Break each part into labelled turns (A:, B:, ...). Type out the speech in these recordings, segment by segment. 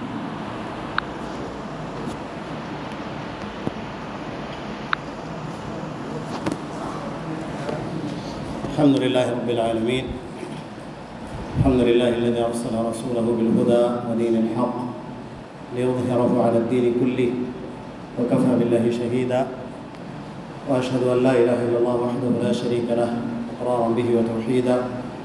A: الحمد لله رب العالمين. الحمد لله الذي أرسل رسوله بالهدى ودين الحق ليظهره على الدين كله وكفى بالله شهيدا، وأشهد أن لا إله إلا الله وحده لا شريك له إقرارا به وتوحيدا،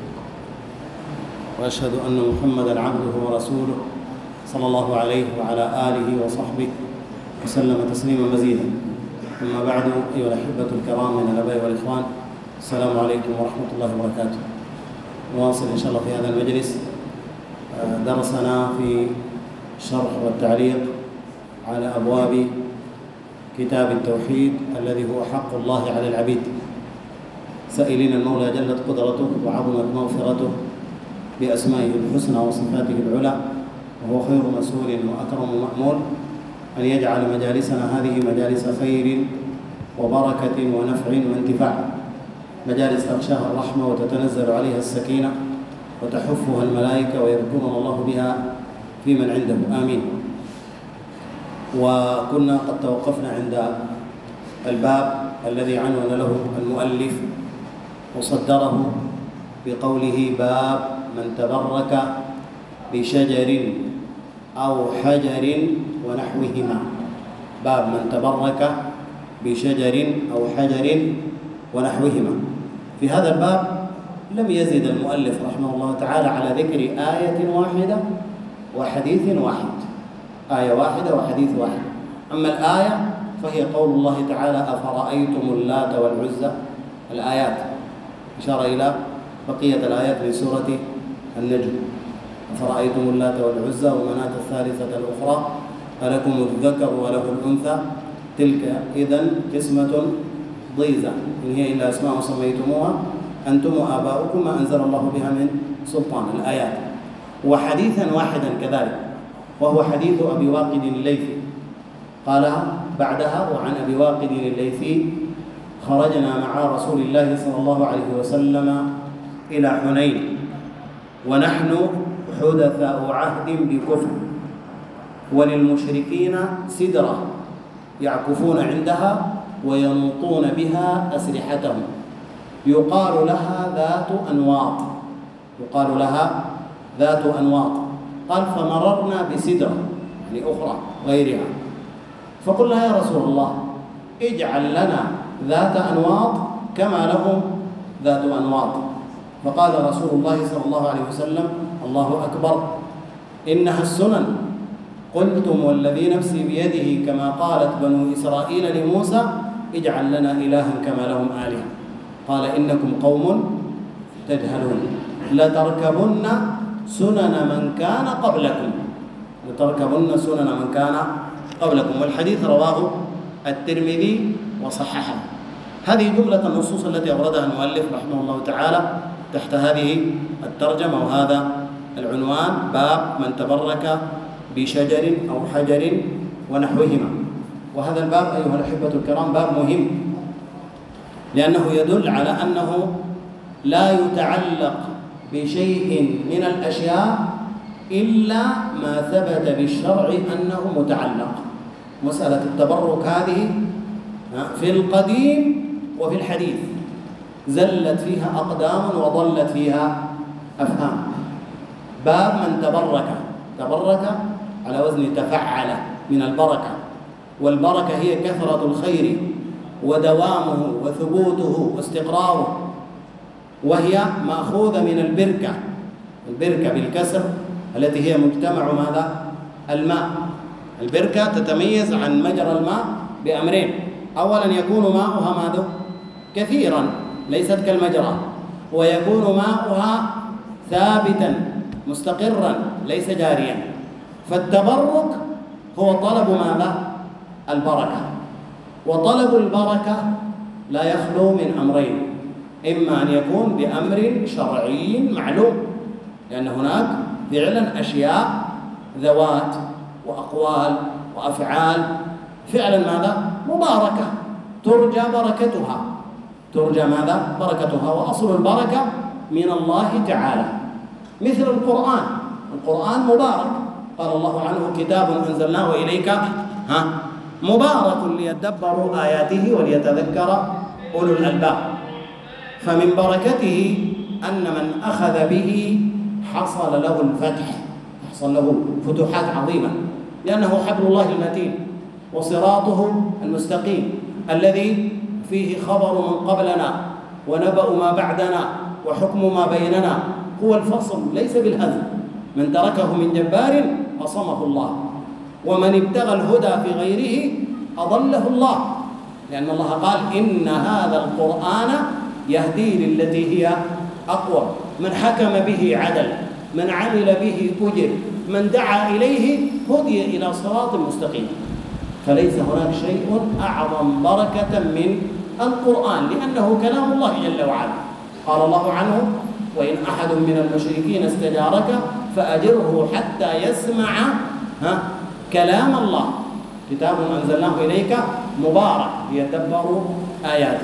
A: وأشهد أن محمدا عبده ورسوله صلى الله عليه وعلى آله وصحبه وسلم تسليما مزيدا. أما بعد، أيها الأحبة الكرام من الآباء والإخوان، السلام عليكم ورحمة الله وبركاته. نواصل إن شاء الله في هذا المجلس درسنا في الشرح والتعليق على أبواب كتاب التوحيد الذي هو حق الله على العبيد، سائلين المولى جلت قدرته وعظمت مغفرته بأسمائه الحسنى وصفاته العلى، وهو خير مسؤول وأكرم مأمول، أن يجعل مجالسنا هذه مجالس خير وبركة ونفع وانتفاع، مجالس تغشاها الرحمة وتتنزل عليها السكينة وتحفها الملائكة ويذكرنا الله بها في من عنده، آمين. وكنا قد توقفنا عند الباب الذي عنون له المؤلف وصدره بقوله: باب من تبرك بشجر أو حجر ونحوهما. باب من تبرك بشجر أو حجر ونحوهما. في هذا الباب لم يزد المؤلف رحمه الله تعالى على ذكر آية واحدة وحديث واحد، آية واحدة وحديث واحد. أما الآية فهي قول الله تعالى: أفرأيتم اللات والعزى. الآيات إشارة إلى بقية الآيات من سورة النجم: أفرأيتم اللات والعزى ومناة الثالثة الأخرى ألكم الذكر وله الأنثى تلك إذن قسمة ضيزى إن هي إلا أسماء سميتموها أنتم وآباؤكم ما أنزل الله بها من سلطان. الآيات. وحديثا واحدا كذلك، وهو حديث أبي واقد الليثي، قال بعدها: وعن أبي واقد الليثي خرجنا مع رسول الله صلى الله عليه وسلم إلى حنين ونحن حدثاء عهد بكفر، وللمشركين سدرة يعكفون عندها وينوطون بها أسلحتهم، يقال لها ذات أنواط. قال: فمررنا بسدرة يعني أخرى غيرها، فقلنا: يا رسول الله، اجعل لنا ذات أنواط كما لهم ذات أنواط. فقال رسول الله صلى الله عليه وسلم: الله أكبر، إنها السنن. قلتم والذي نفسي بيده كما قالت بنو إسرائيل لموسى: اجعل لنا إلها كما لهم آلهة. قال: إنكم قوم تجهلون، لتركبن سنن من كان قبلكم. والحديث رواه الترمذي وصححه. هذه جملة النصوص التي أوردها المؤلف رحمه الله تعالى تحت هذه الترجمة وهذا العنوان: باب من تبرك بشجر أو حجر ونحوهما. وهذا الباب أيها الأحبة الكرام باب مهم، لأنه يدل على أنه لا يتعلق بشيء من الأشياء إلا ما ثبت بالشرع أنه متعلق. مسألة التبرك هذه في القديم وفي الحديث زلت فيها أقدام وضلت فيها أفهام. باب من تبرك على وزن تفعل من البركة، والبركة هي كثرة الخير ودوامه وثبوته واستقراره، وهي مأخوذة من البركة بالكسر التي هي مجتمع ماذا؟ الماء. البركة تتميز عن مجرى الماء بأمرين: أولا يكون ماؤها ماذا؟ كثيرا ليست كالمجرى، ويكون ماؤها ثابتا مستقرا ليس جاريا. فالتبرك هو طلب ماذا؟ البركة. وطلب البركة لا يخلو من أمرين: إما أن يكون بأمر شرعي معلوم، لأن هناك فعلا أشياء ذوات وأقوال وأفعال فعلا ماذا؟ مباركة ترجى ماذا؟ بركتها، وأصل البركة من الله تعالى، مثل القرآن مبارك، قال الله عنه كتاب أنزلناه إليك مبارك ليدبروا آياته وليتذكر أولو الألباب. فمن بركته أن من أخذ به حصل له الفتح، حصل له فتوحات عظيمة، لأنه حبل الله المتين وصراطه المستقيم الذي فيه خبر من قبلنا ونبأ ما بعدنا وحكم ما بيننا، هو الفصل ليس بالهزل. من تركه من جبار أصمه الله، ومن ابتغى الهدى في غيره أضله الله، لأن الله قال إن هذا القرآن يهدي للتي هي أقوى. من حكم به عدل، من عمل به أجر، من دعا إليه هدي إلى صراط مستقيم. فليس هناك شيء أعظم بركة من القرآن، لأنه كلام الله جل وعلا. قال الله عنه وإن أحد من المشركين استجارك فأجره حتى يسمع كلام الله. كتاب أنزلناه إليك مبارك ليدبروا آياته.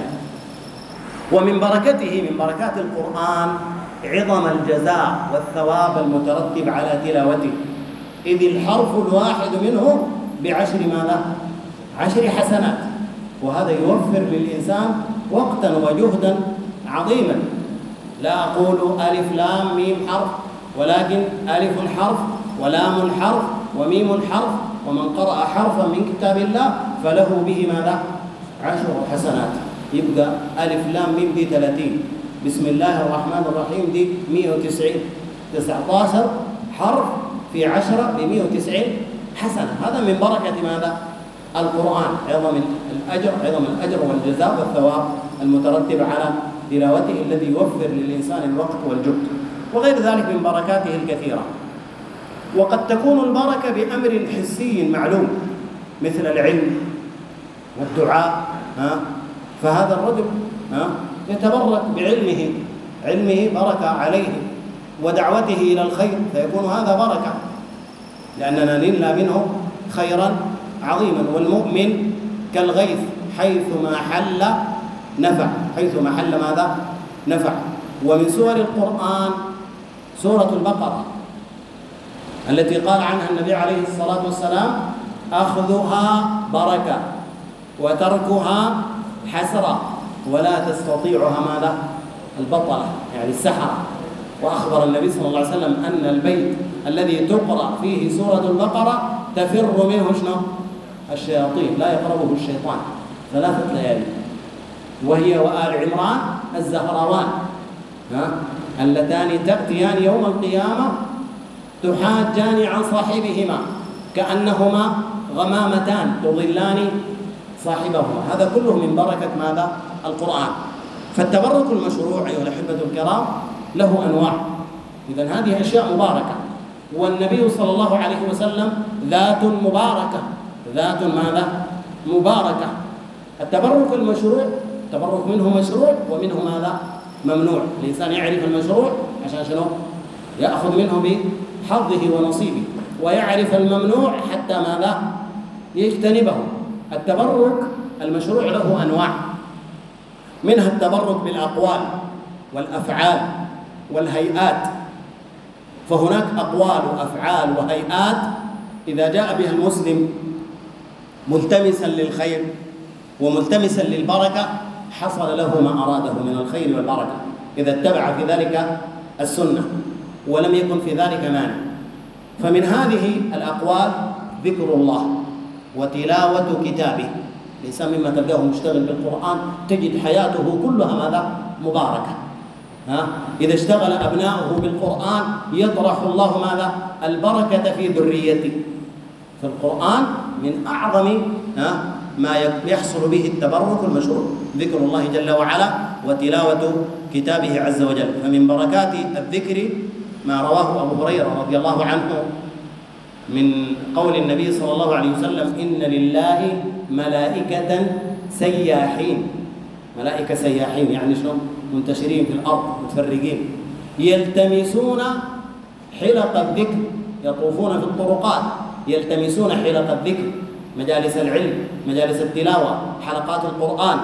A: ومن بركته، من بركات القرآن، عظم الجزاء والثواب المترتب على تلاوته، إذ الحرف الواحد منه بعشر ماذا؟ 10 حسنات، وهذا يوفر للإنسان وقتا وجهدا عظيما. لا أقول ألف لام ميم حرف، ولكن ألف حرف ولام حرف وميم حرف، ومن قرأ حرفا من كتاب الله فله به ماذا؟ 10 حسنات. يبقى ألف لام ميم دي 30، بسم الله الرحمن الرحيم دي 190، 19 حرف في 10 ب190 حسنة. هذا من بركة ماذا؟ القرآن، عظم الأجر والجزاء والثواب المترتب على تلاوته الذي يوفر للإنسان الوقت والجهد. وغير ذلك من بركاته الكثيرة. وقد تكون البركة بأمر حسي معلوم مثل العلم والدعاء، فهذا الرجل يتبرك بعلمه، علمه بركة عليه، ودعوته إلى الخير فيكون هذا بركة، لأننا نلنا منه خيرا عظيما. والمؤمن كالغيث حيثما حل نفع، حيثما حل ماذا؟ نفع. ومن سور القرآن سورة البقرة التي قال عنها النبي عليه الصلاة والسلام أخذها بركة وتركها حسرة ولا تستطيعها ماذا؟ البطلة، يعني السحرة. وأخبر النبي صلى الله عليه وسلم أن البيت الذي تقرأ فيه سورة البقرة تفر منه شنو؟ الشياطين، لا يقربه الشيطان 3 ليالي. وهي وآل عمران الزهراوان اللتان تأتيان يوم القيامة تحاجان عن صاحبهما كأنهما غمامتان تظلان صاحبهما. هذا كله من بركة ماذا؟ القرآن. فالتبرك المشروع أيها الأحبة الكرام له أنواع. إذن هذه أشياء مباركة، والنبي صلى الله عليه وسلم ذات مباركة، ذات ماذا؟ مباركة. التبرك المشروع التبرك منه مشروع ومنه ماذا؟ ممنوع. الإنسان يعرف المشروع عشان شنو؟ يأخذ منه بحظه ونصيبه، ويعرف الممنوع حتى ماذا؟ يجتنبه. التبرك المشروع له أنواع، منها التبرك بالأقوال والأفعال والهيئات. فهناك أقوال وأفعال وهيئات إذا جاء بها المسلم ملتمسا للخير وملتمسا للبركة حصل له ما أراده من الخير والبركة إذا اتبع في ذلك السنة ولم يكن في ذلك مانع. فمن هذه الأقوال ذكر الله وتلاوة كتابه. الإنسان مما تلقاه مشتغل بالقرآن تجد حياته كلها ماذا؟ مباركة. إذا اشتغل أبناؤه بالقرآن يطرح الله ماذا؟ البركة في ذريته. فالقرآن من أعظم ما يحصل به التبرك المشروع ذكر الله جل وعلا وتلاوة كتابه عز وجل. فمن بركات الذكر ما رواه أبو هريرة رضي الله عنه من قول النبي صلى الله عليه وسلم إن لله ملائكة سياحين. ملائكة سياحين يعني شنو؟ منتشرين في الأرض متفرقين يلتمسون حلق الذكر، يطوفون في الطرقات يلتمسون حلق الذكر، مجالس العلم، مجالس التلاوة، حلقات القرآن.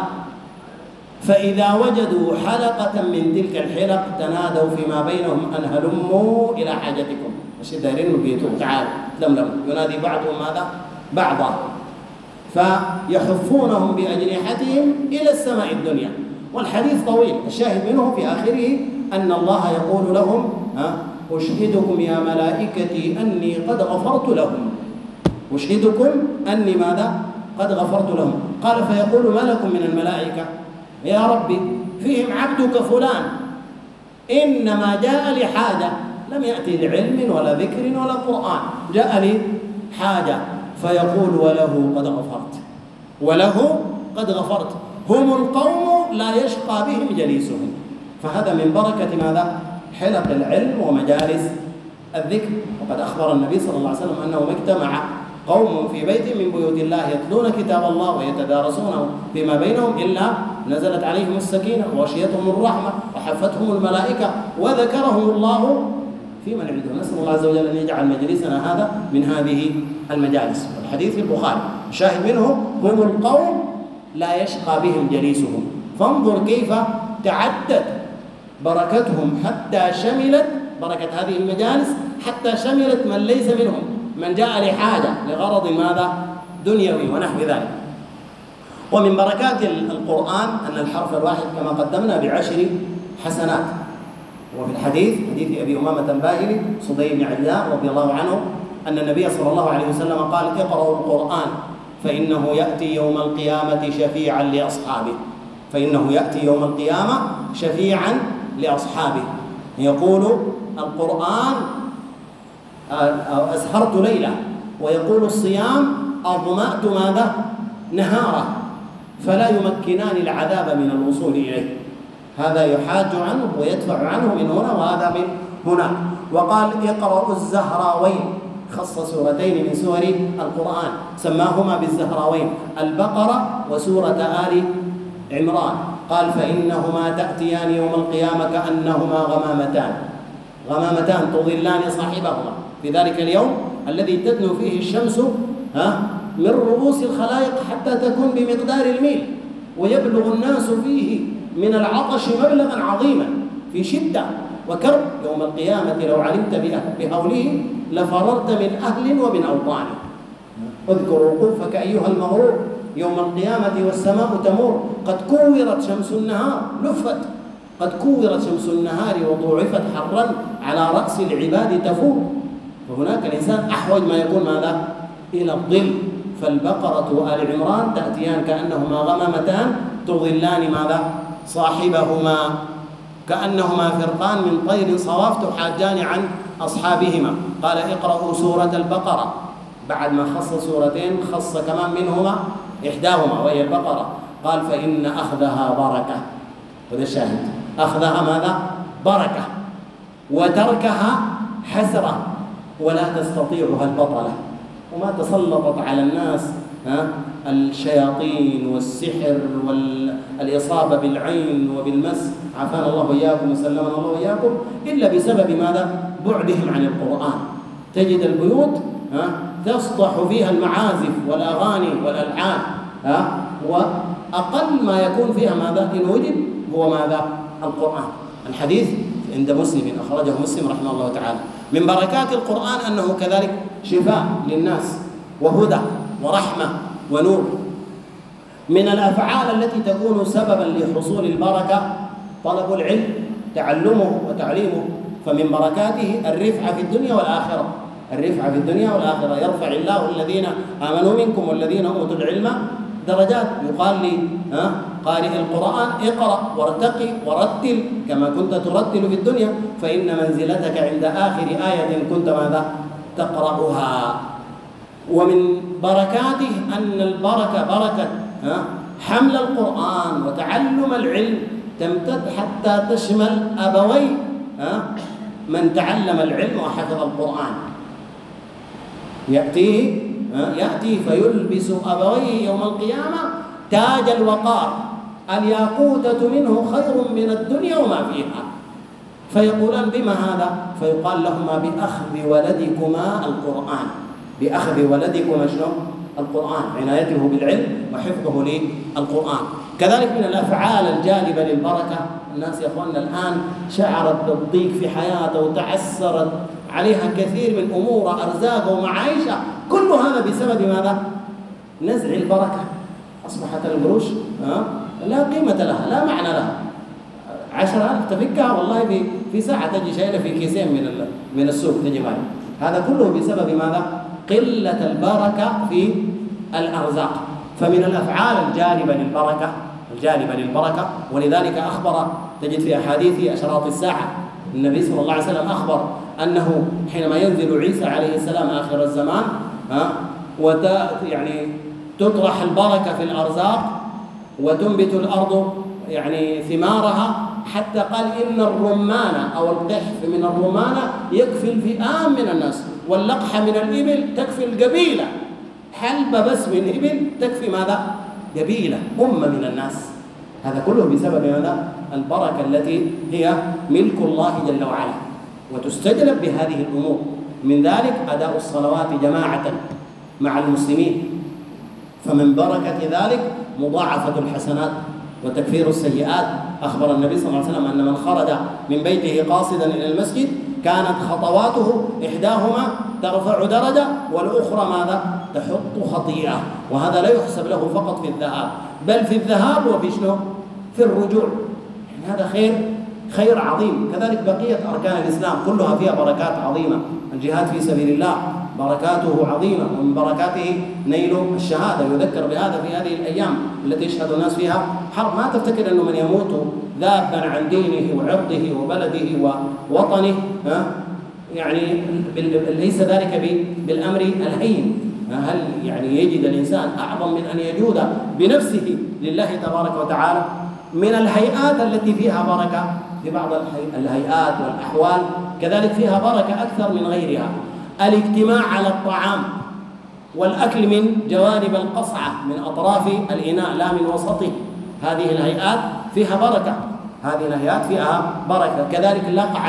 A: فإذا وجدوا حلقة من تلك الحلق تنادوا فيما بينهم أن هلموا إلى حاجتكم دايرين بيتوه تعال لملم، ينادي بعضهم ماذا؟ بعضا، فيحفونهم بأجنحتهم إلى السماء الدنيا. والحديث طويل، الشاهد منه في آخره أن الله يقول لهم أشهدكم يا ملائكتي أني قد غفرت لهم، أشهدكم أني ماذا؟ قد غفرت لهم. قال فيقول ملك من الملائكة يا ربي فيهم عبدك فلان إنما جاء لحاجة، لم يأتي لعلم ولا ذكر ولا قرآن، جاء لي حاجة. فيقول وله قد غفرت، وله قد غفرت، هم القوم لا يشقى بهم جليسهم. فهذا من بركة ماذا؟ حلق العلم ومجالس الذكر. وقد أخبر النبي صلى الله عليه وسلم أنه ما اجتمع قوم في بيت من بيوت الله يتلون كتاب الله ويتدارسونه فيما بينهم إلا نزلت عليهم السكينة وغشيتهم الرحمة وحفتهم الملائكة وذكرهم الله في من عنده. نسأل الله عز وجل أن يجعل مجلسنا هذا من هذه المجالس. الحديث في البخاري شاهد منه هم القوم لا يشقى بهم جليسهم. فانظر كيف تعدت بركتهم حتى شملت بركة هذه المجالس، حتى شملت من ليس منهم، من جاء لحاجة لغرض ماذا؟ دنيوي ونحو ذلك. ومن بركات القرآن أن الحرف الواحد كما قدمنا ب10 حسنات. وفي الحديث حديث أبي أمامة الباهلي صدي بن عجلان رضي الله عنه أن النبي صلى الله عليه وسلم قال اقرأوا القرآن فإنه يأتي يوم القيامة شفيعا لأصحابه، فإنه يأتي يوم القيامة شفيعا لأصحابه. يقول القرآن أسهرت ليلة، ويقول الصيام أظمأت ماذا؟ نهارا، فلا يمكنان العذاب من الوصول إليه. هذا يحاج عنه ويدفع عنه من هنا وهذا من هناك. وقال اقرأوا الزهراوين، خص سورتين من سور القرآن سماهما بالزهراوين، البقرة وسورة آل عمران. قال فإنهما تأتيان يوم القيامة كأنهما غمامتان تظلان صاحبهما في ذلك اليوم الذي تدنو فيه الشمس من رؤوس الخلائق حتى تكون بمقدار الميل، ويبلغ الناس فيه من العطش مبلغا عظيما في شدة وكرب. يوم القيامة لو علمت بهوله لفررت من أهل ومن أوطان. اذكر وقوفك أيها المغرور يوم القيامة والسماء تمور، قد كورت شمس النهار لفت، قد كورت شمس النهار وضوعفت حرا على رأس العباد تفور. فهناك الإنسان أحوج ما يكون ماذا؟ إلى الظل. فالبقرة وآل عمران تأتيان كأنهما غمامتان تظلان ماذا؟ صاحبهما، كأنهما فرقان من طير صواف تحاجان عن أصحابهما. قال اقرأوا سورة البقرة، بعد ما خص سورتين خص كمان منهما إحداهما وهي البقرة. قال فإن أخذها بركة، وهذا الشاهد، أخذها ماذا؟ بركة، وتركها حسرة، ولا تستطيعها البطلة. وما تسلطت على الناس الشياطين والسحر والإصابة بالعين وبالمس، عافانا الله وإياكم وسلمنا الله وإياكم، إلا بسبب ماذا؟ بعدهم عن القرآن. تجد البيوت تصدح فيها المعازف والأغاني والألحان، وأقل ما يكون فيها ماذا؟ إن وجد هو ماذا؟ القرآن. الحديث عند مسلم أخرجه مسلم رحمه الله تعالى. من بركات القرآن أنه كذلك شفاء للناس وهدى ورحمة ونور. من الأفعال التي تكون سببا لحصول البركة طلب العلم، تعلمه وتعليمه. فمن بركاته الرفعة في الدنيا والآخرة، الرفعة في الدنيا والآخرة. يرفع الله الذين آمنوا منكم والذين أوتوا العلم درجات. يقال لي قارئ القرآن اقرأ وارتقي ورتل كما كنت ترتل في الدنيا، فإن منزلتك عند آخر آية كنت ماذا؟ تقرأها. ومن بركاته أن البركة بركة حمل القرآن وتعلم العلم تمتد حتى تشمل أبوي من تعلم العلم وحفظ القرآن. يأتي فيلبس أبويه يوم القيامة تاج الوقار، الياقوتة منه خير من الدنيا وما فيها. فيقولان بما هذا؟ فيقال لهما بأخذ ولدكما القرآن، بأخذ ولدكما شنو؟ القرآن، عنايته بالعلم وحفظه للقرآن. كذلك من الأفعال الجالبة للبركة، الناس يا أخواننا الآن شعرت بالضيق في حياته وتعسرت عليها كثير من أمور أرزاق ومعايشة، كل هذا بسبب ماذا؟ نزع البركة. أصبحت القروش لا قيمة لها، لا معنى لها. 10,000 تفكها والله في ساعة تجي شايلة في كيسين من السوق تجي معي. هذا كله بسبب ماذا؟ قلة البركة في الأرزاق. فمن الأفعال الجالبة للبركة، ولذلك أخبر تجد في أحاديث أشراط الساعة النبي صلى الله عليه وسلم أخبر أنه حينما ينزل عيسى عليه السلام آخر الزمان يعني تطرح البركة في الأرزاق وتنبت الأرض يعني ثمارها، حتى قال إن الرمان أو القحف من الرمان يكفي الفئام من الناس، واللقحة من الإبل تكفي القبيلة، حلبة بس من إبل تكفي ماذا؟ قبيلة أمة من الناس. هذا كله بسبب ماذا؟ البركة التي هي ملك الله جل وعلا، وتستجلب بهذه الأمور. من ذلك أداء الصلوات جماعة مع المسلمين، فمن بركة ذلك مضاعفة الحسنات وتكفير السيئات. أخبر النبي صلى الله عليه وسلم أن من خرج من بيته قاصدا إلى المسجد كانت خطواته إحداهما ترفع درجة والأخرى ماذا؟ تحط خطيئة. وهذا لا يحسب له فقط في الذهاب، بل في الذهاب وفي شنو؟ في الرجوع. يعني هذا خير عظيم. كذلك بقية أركان الإسلام كلها فيها بركات عظيمة. الجهاد في سبيل الله بركاته عظيمة، ومن بركاته نيل الشهادة. يذكر بهذا في هذه الأيام التي يشهد الناس فيها حرب. ما تفتكر أنه من يموت ذابا عن دينه وعرضه وبلده ووطنه يعني ليس ذلك بالأمر الهين. هل يعني يجد الإنسان أعظم من أن يجود بنفسه لله تبارك وتعالى؟ من الهيئات التي فيها بركة، في بعض الهيئات والأحوال كذلك فيها بركة أكثر من غيرها. الاجتماع على الطعام والأكل من جوانب القصعة، من أطراف الإناء لا من وسطه، هذه الهيئات فيها بركة. هذه الهيئات فيها بركة. كذلك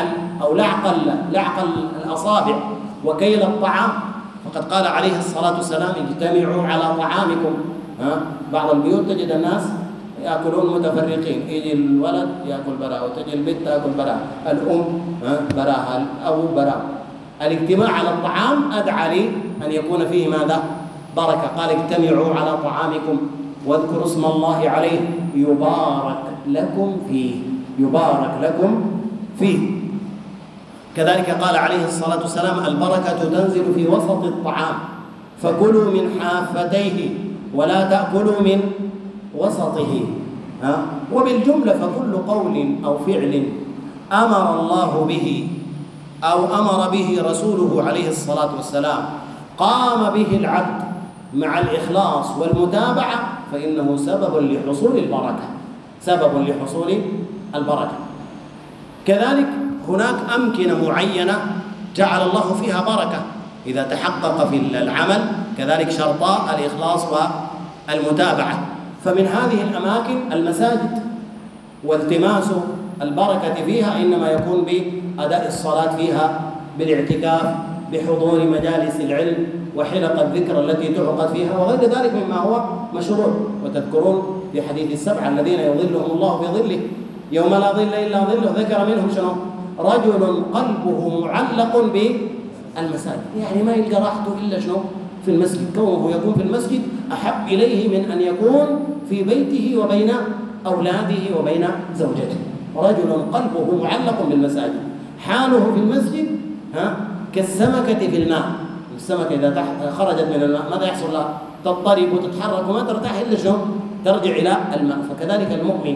A: لعق الأصابع وكيل الطعام، فقد قال عليه الصلاة والسلام اجتمعوا على طعامكم. بعض البيوت تجد الناس يأكلون متفرقين، يجي الولد يأكل براء وتجي البنت تأكل براء، الأم براء، الأب براء. الاجتماع على الطعام أدعى لي أن يكون فيه ماذا؟ بركة. قال اجتمعوا على طعامكم واذكروا اسم الله عليه يبارك لكم فيه، يبارك لكم فيه. كذلك قال عليه الصلاة والسلام البركة تنزل في وسط الطعام، فكلوا من حافتيه ولا تأكلوا من وسطه. وبالجملة فكل قول أو فعل أمر الله به أو أمر به رسوله عليه الصلاة والسلام قام به العبد مع الإخلاص والمتابعة فإنه سبب لحصول البركة، سبب لحصول البركة. كذلك هناك أمكنة معينة جعل الله فيها بركة إذا تحقق في العمل، كذلك شرطاء الإخلاص والمتابعة. فمن هذه الأماكن المساجد، والتماس البركة فيها إنما يكون بأداء الصلاة فيها، بالاعتكاف، بحضور مجالس العلم وحلق الذكر التي تعقد فيها وغير ذلك مما هو مشروع. وتذكرون في حديث السبعة الذين يظلهم الله في ظله يوم لا ظل إلا ظله، ذكر منهم شنو؟ رجل قلبه معلق بالمساجد، يعني ما يلقى راحته إلا شنو؟ في المسجد. كونه يكون في المسجد أحب إليه من أن يكون في بيته وبين أولاده وبين زوجته. رجل قلبه معلق بالمساجد، حاله في المسجد كالسمكة في الماء. السمكة إذا خرجت من الماء ماذا يحصل لها؟ تضطرب وتتحرك وما ترتاح إلا شنو؟ ترجع إلى الماء. فكذلك المؤمن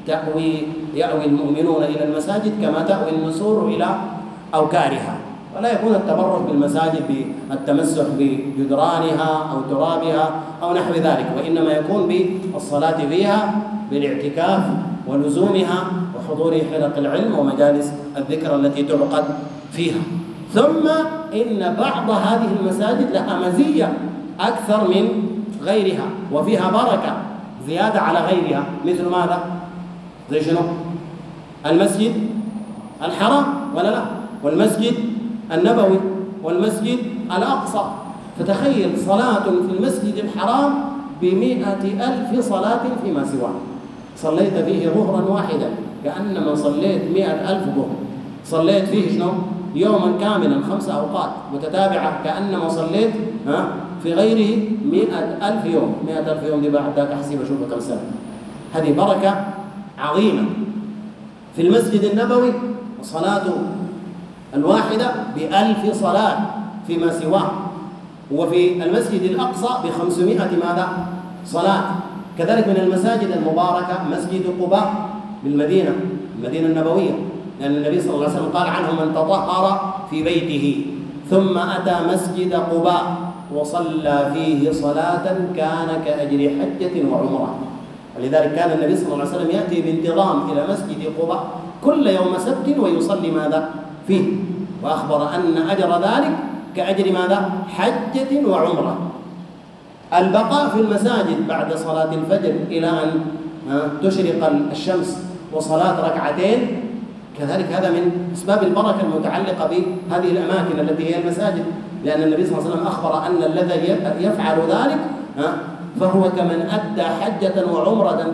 A: يأوي المؤمنون إلى المساجد كما تأوي النسور إلى أوكارها. ولا يكون التبرك بالمساجد بالتمسح بجدرانها أو ترابها أو نحو ذلك، وإنما يكون بالصلاة فيها، بالاعتكاف ولزومها وحضور حلق العلم ومجالس الذكر التي تعقد فيها. ثم إن بعض هذه المساجد لها مزية أكثر من غيرها وفيها بركة زيادة على غيرها. مثل ماذا؟ زي شنو؟ المسجد الحرام ولا لا؟ والمسجد النبوي والمسجد الأقصى. فتخيل صلاة في المسجد الحرام ب100,000 صلاة فيما سواه. صليت فيه ظهرا واحدا كأنما صليت 100,000 ظهر. صليت فيه شنو؟ يوما كاملا 5 أوقات متتابعة كأنما صليت في غيره 100,000 يوم. 100,000 يوم دي بعد ذاك أحسب أشوف كم سنة. هذه بركة عظيمة. في المسجد النبوي الصلاة الواحدة ب1000 صلاة فيما سواه، وفي المسجد الأقصى ب500 ماذا؟ صلاة. كذلك من المساجد المباركة مسجد قباء بالمدينة، المدينة النبوية، لأن النبي صلى الله عليه وسلم قال عنه: من تطهر في بيته ثم أتى مسجد قباء وصلى فيه صلاة كان كأجر حجة وعمرة. ولذلك كان النبي صلى الله عليه وسلم يأتي بانتظام إلى مسجد قباء كل يوم سبت ويصلي ماذا؟ فيه، وأخبر أن أجر ذلك كأجر ماذا؟ حجة وعمرة. البقاء في المساجد بعد صلاة الفجر إلى أن تشرق الشمس وصلاة ركعتين كذلك هذا من أسباب البركة المتعلقة بهذه الأماكن التي هي المساجد، لأن النبي صلى الله عليه وسلم أخبر أن الذي يفعل ذلك فهو كمن أدى حجة وعمرة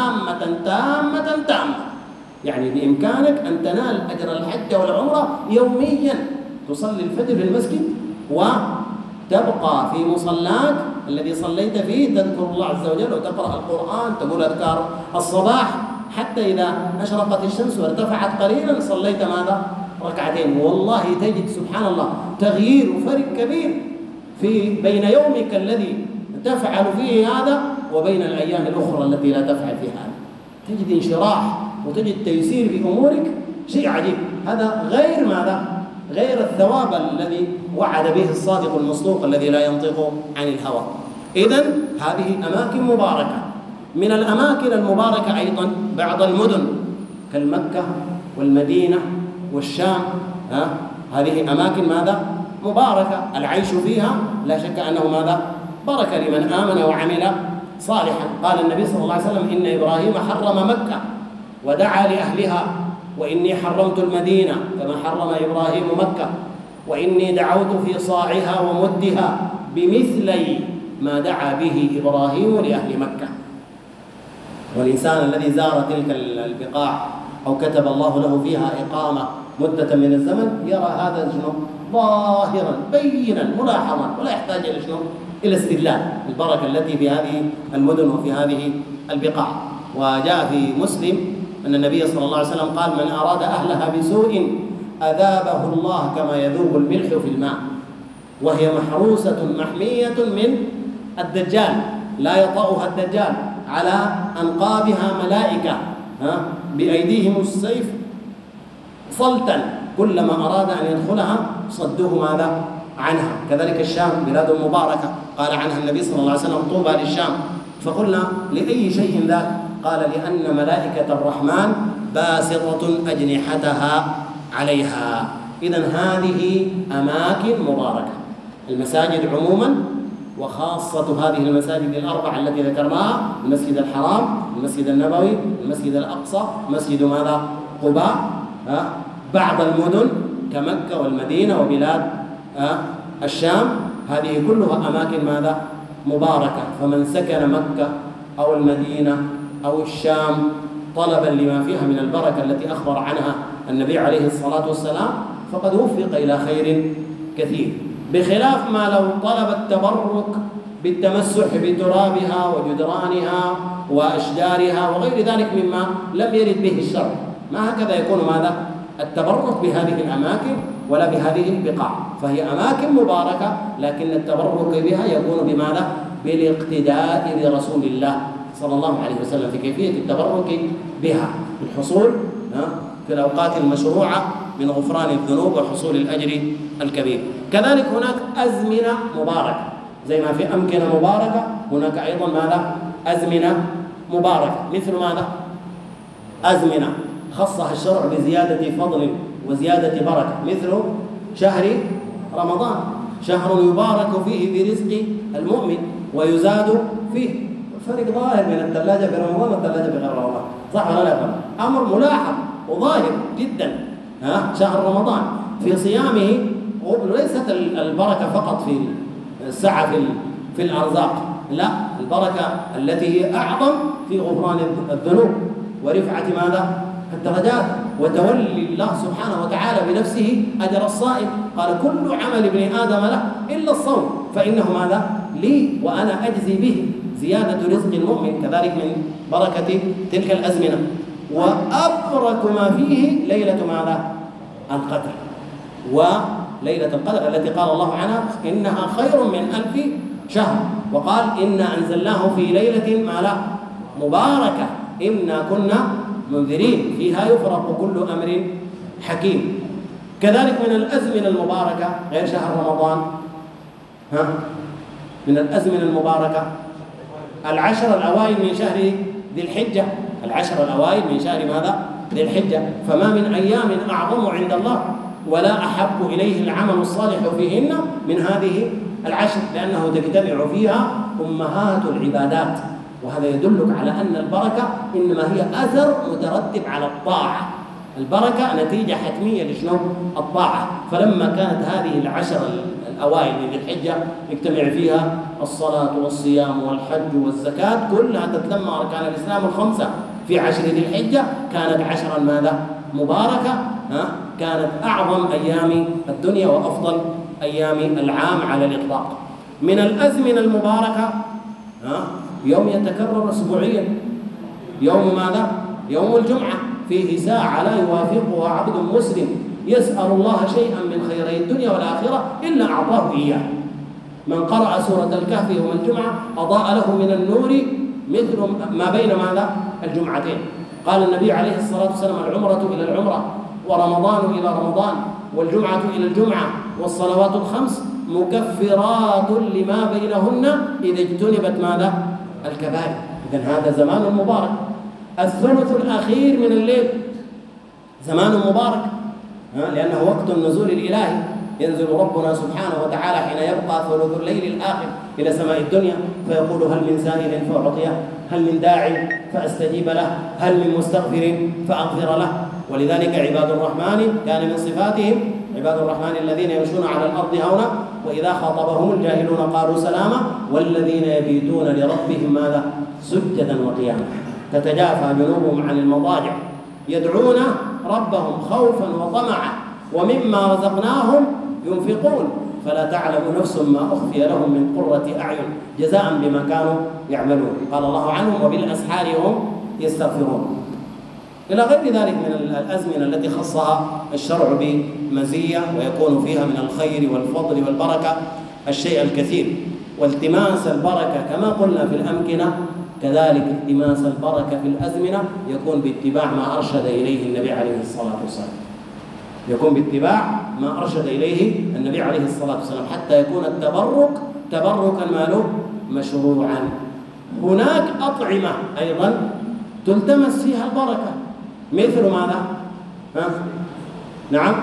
A: تامة. يعني بإمكانك أن تنال أجر الحجة والعمرة يوميا. تصلي الفجر في المسجد وتبقى في مصلاك الذي صليت فيه تذكر الله عز وجل وتقرأ القرآن، تقول أذكار الصباح، حتى إذا أشرقت الشمس وارتفعت قليلا صليت ماذا؟ ركعتين. والله تجد سبحان الله تغيير وفرق كبير بين يومك الذي تفعل فيه هذا وبين الأيام الأخرى التي لا تفعل فيها هذا. تجد انشراح وتجد تيسير في أمورك، شيء عجيب. هذا غير ماذا؟ غير الثواب الذي وعد به الصادق المصدوق الذي لا ينطق عن الهوى. إذن هذه أماكن مباركة. من الأماكن المباركة أيضا بعض المدن كالمكة والمدينة والشام، هذه أماكن ماذا؟ مباركة. العيش فيها لا شك أنه ماذا؟ بركة لمن آمن وعمل صالحا. قال النبي صلى الله عليه وسلم: إن إبراهيم حرم مكة ودعا لأهلها، وإني حرمت المدينة كما حرم إبراهيم مكة، وإني دعوت في صاعها ومدها بمثلي ما دعا به إبراهيم لأهل مكة. والإنسان الذي زار تلك البقاع أو كتب الله له فيها إقامة مدة من الزمن يرى هذا ظاهرا بينا ملاحظا، ولا يحتاج إلى استدلال البركة التي في هذه المدن وفي هذه البقاع. وجاء في مسلم أن النبي صلى الله عليه وسلم قال: من أراد أهلها بسوء أذابه الله كما يذوب الملح في الماء، وهي محروسة محمية من الدجال، لا يطأها الدجال، على أنقابها ملائكة بأيديهم السيف صلتا، كلما أراد أن يدخلها صدوه ماذا؟ عنها. كذلك الشام بلاد مباركة، قال عنها النبي صلى الله عليه وسلم: طوبى للشام. فقلنا: لأي شيء ذاك؟ قال: لأن ملائكة الرحمن باسطة أجنحتها عليها. إذن هذه أماكن مباركة. المساجد عموما وخاصة هذه المساجد الأربعة التي ذكرناها: المسجد الحرام، المسجد النبوي، المسجد الأقصى، مسجد ماذا؟ قباء، بعض المدن كمكة والمدينة وبلاد الشام، هذه كلها أماكن ماذا؟ مباركة. فمن سكن مكة أو المدينة أو الشام طلبا لما فيها من البركة التي أخبر عنها النبي عليه الصلاة والسلام فقد وفق إلى خير كثير، بخلاف ما لو طلب التبرك بالتمسح بترابها وجدرانها وأشجارها وغير ذلك مما لم يرد به الشرع. ما هكذا يكون ماذا؟ التبرك بهذه الأماكن ولا بهذه البقاع، فهي أماكن مباركة، لكن التبرك بها يكون بماذا؟ بالاقتداء برسول الله صلى الله عليه وسلم في كيفية التبرك بها، بالحصول في الأوقات المشروعة من غفران الذنوب وحصول الأجر الكبير. كذلك هناك أزمنة مباركة، زي ما في أمكنة مباركة هناك أيضا ماذا؟ أزمنة مباركة. مثل ماذا؟ أزمنة خصها الشرع بزيادة فضل وزيادة بركة، مثل شهر رمضان، شهر يبارك فيه برزق المؤمن ويزاد فيه. الفرق ظاهر بين الثلاجة في رمضان والثلاجة في غير رمضان، صح ولا لا؟ أمر ملاحظ وظاهر جدا. شهر رمضان في صيامه ليست البركة فقط في السعة في الأرزاق، لا، البركة التي هي أعظم في غفران الذنوب ورفعة ماذا؟ الدرجات وتولي الله سبحانه وتعالى بنفسه أجر الصائم. قال كل عمل ابن آدم له إلا الصوم فإنه ماذا؟ لي وأنا أجزي به، زيادة رزق المؤمن. كذلك من بركة تلك الأزمنة. وأبرك ما فيه ليلة ماذا؟ القدر. وليلة القدر التي قال الله عنها إنها خير من 1000 شهر، وقال إنا أنزلناه في ليلة ماذا؟ مباركة إنا كنا منذرين فيها يفرق كل أمر حكيم. كذلك من الأزمنة المباركة غير شهر رمضان، من الأزمنة المباركة 10 الأوائل من شهر ذي الحجة. 10 الأوائل من شهر ماذا؟ ذي الحجة. فما من أيام أعظم عند الله ولا أحب إليه العمل الصالح فيهن من هذه 10، لأنه تجتمع فيها أمهات العبادات. وهذا يدلك على أن البركة إنما هي أثر مترتب على الطاعة. البركة نتيجة حتمية لشنو؟ الطاعة. فلما كانت هذه 10 الأوائل من ذي الحجة يجتمع فيها الصلاة والصيام والحج والزكاة كلها تتلمى أركان الإسلام ال5 في 10 ذي الحجة، كانت 10 ماذا؟ مباركة. كانت أعظم أيام الدنيا وأفضل أيام العام على الإطلاق. من الأزمنة المباركة يوم يتكرر أسبوعيا، يوم ماذا؟ يوم الجمعة، فيه ساعة لا يوافقها عبد مسلم يسأل الله شيئا من خيري الدنيا والآخرة إلا أعطاه إياه. من قرأ سورة الكهف يوم الجمعة أضاء له من النور مثل ما بين ماذا؟ الجمعتين. قال النبي عليه الصلاة والسلام العمرة إلى العمرة ورمضان إلى رمضان والجمعة إلى الجمعة والصلوات ال5 مكفرات لما بينهن إذا اجتنبت ماذا؟ الكبائر. إذن هذا زمان مبارك. الثلث الأخير من الليل زمان مبارك، لأنه وقت النزول الإلهي، ينزل ربنا سبحانه وتعالى حين يبقى ثلث الليل الآخر إلى سماء الدنيا فيقول هل من سائل فأعطيه، هل من داع فأستجيب له، هل من مستغفر فأغفر له. ولذلك عباد الرحمن كان من صفاتهم عباد الرحمن الذين يمشون على الأرض هونا وإذا خاطبهم الجاهلون قالوا سلاما والذين يبيتون لربهم ماذا؟ سجدا وقياما تتجافى جنوبهم عن المضاجع يدعون ربهم خوفا وطمعا ومما رزقناهم ينفقون فلا تعلم نفس ما أخفي لهم من قرة أعين جزاء بما كانوا يعملون. قال الله عنهم وبالأسحار هم يستغفرون. إلى غير ذلك من الأزمنة التي خصها الشرع بمزية ويكون فيها من الخير والفضل والبركة الشيء الكثير. والتماس البركة كما قلنا في الأمكنة كذلك التماس البركة في الأزمنة يكون باتباع ما أرشد إليه النبي عليه الصلاة والسلام، يكون باتباع ما أرشد إليه النبي عليه الصلاة والسلام حتى يكون التبرك تبركا ماله مشروعا. هناك أطعمة أيضا تلتمس فيها البركة مثل ماذا؟ نعم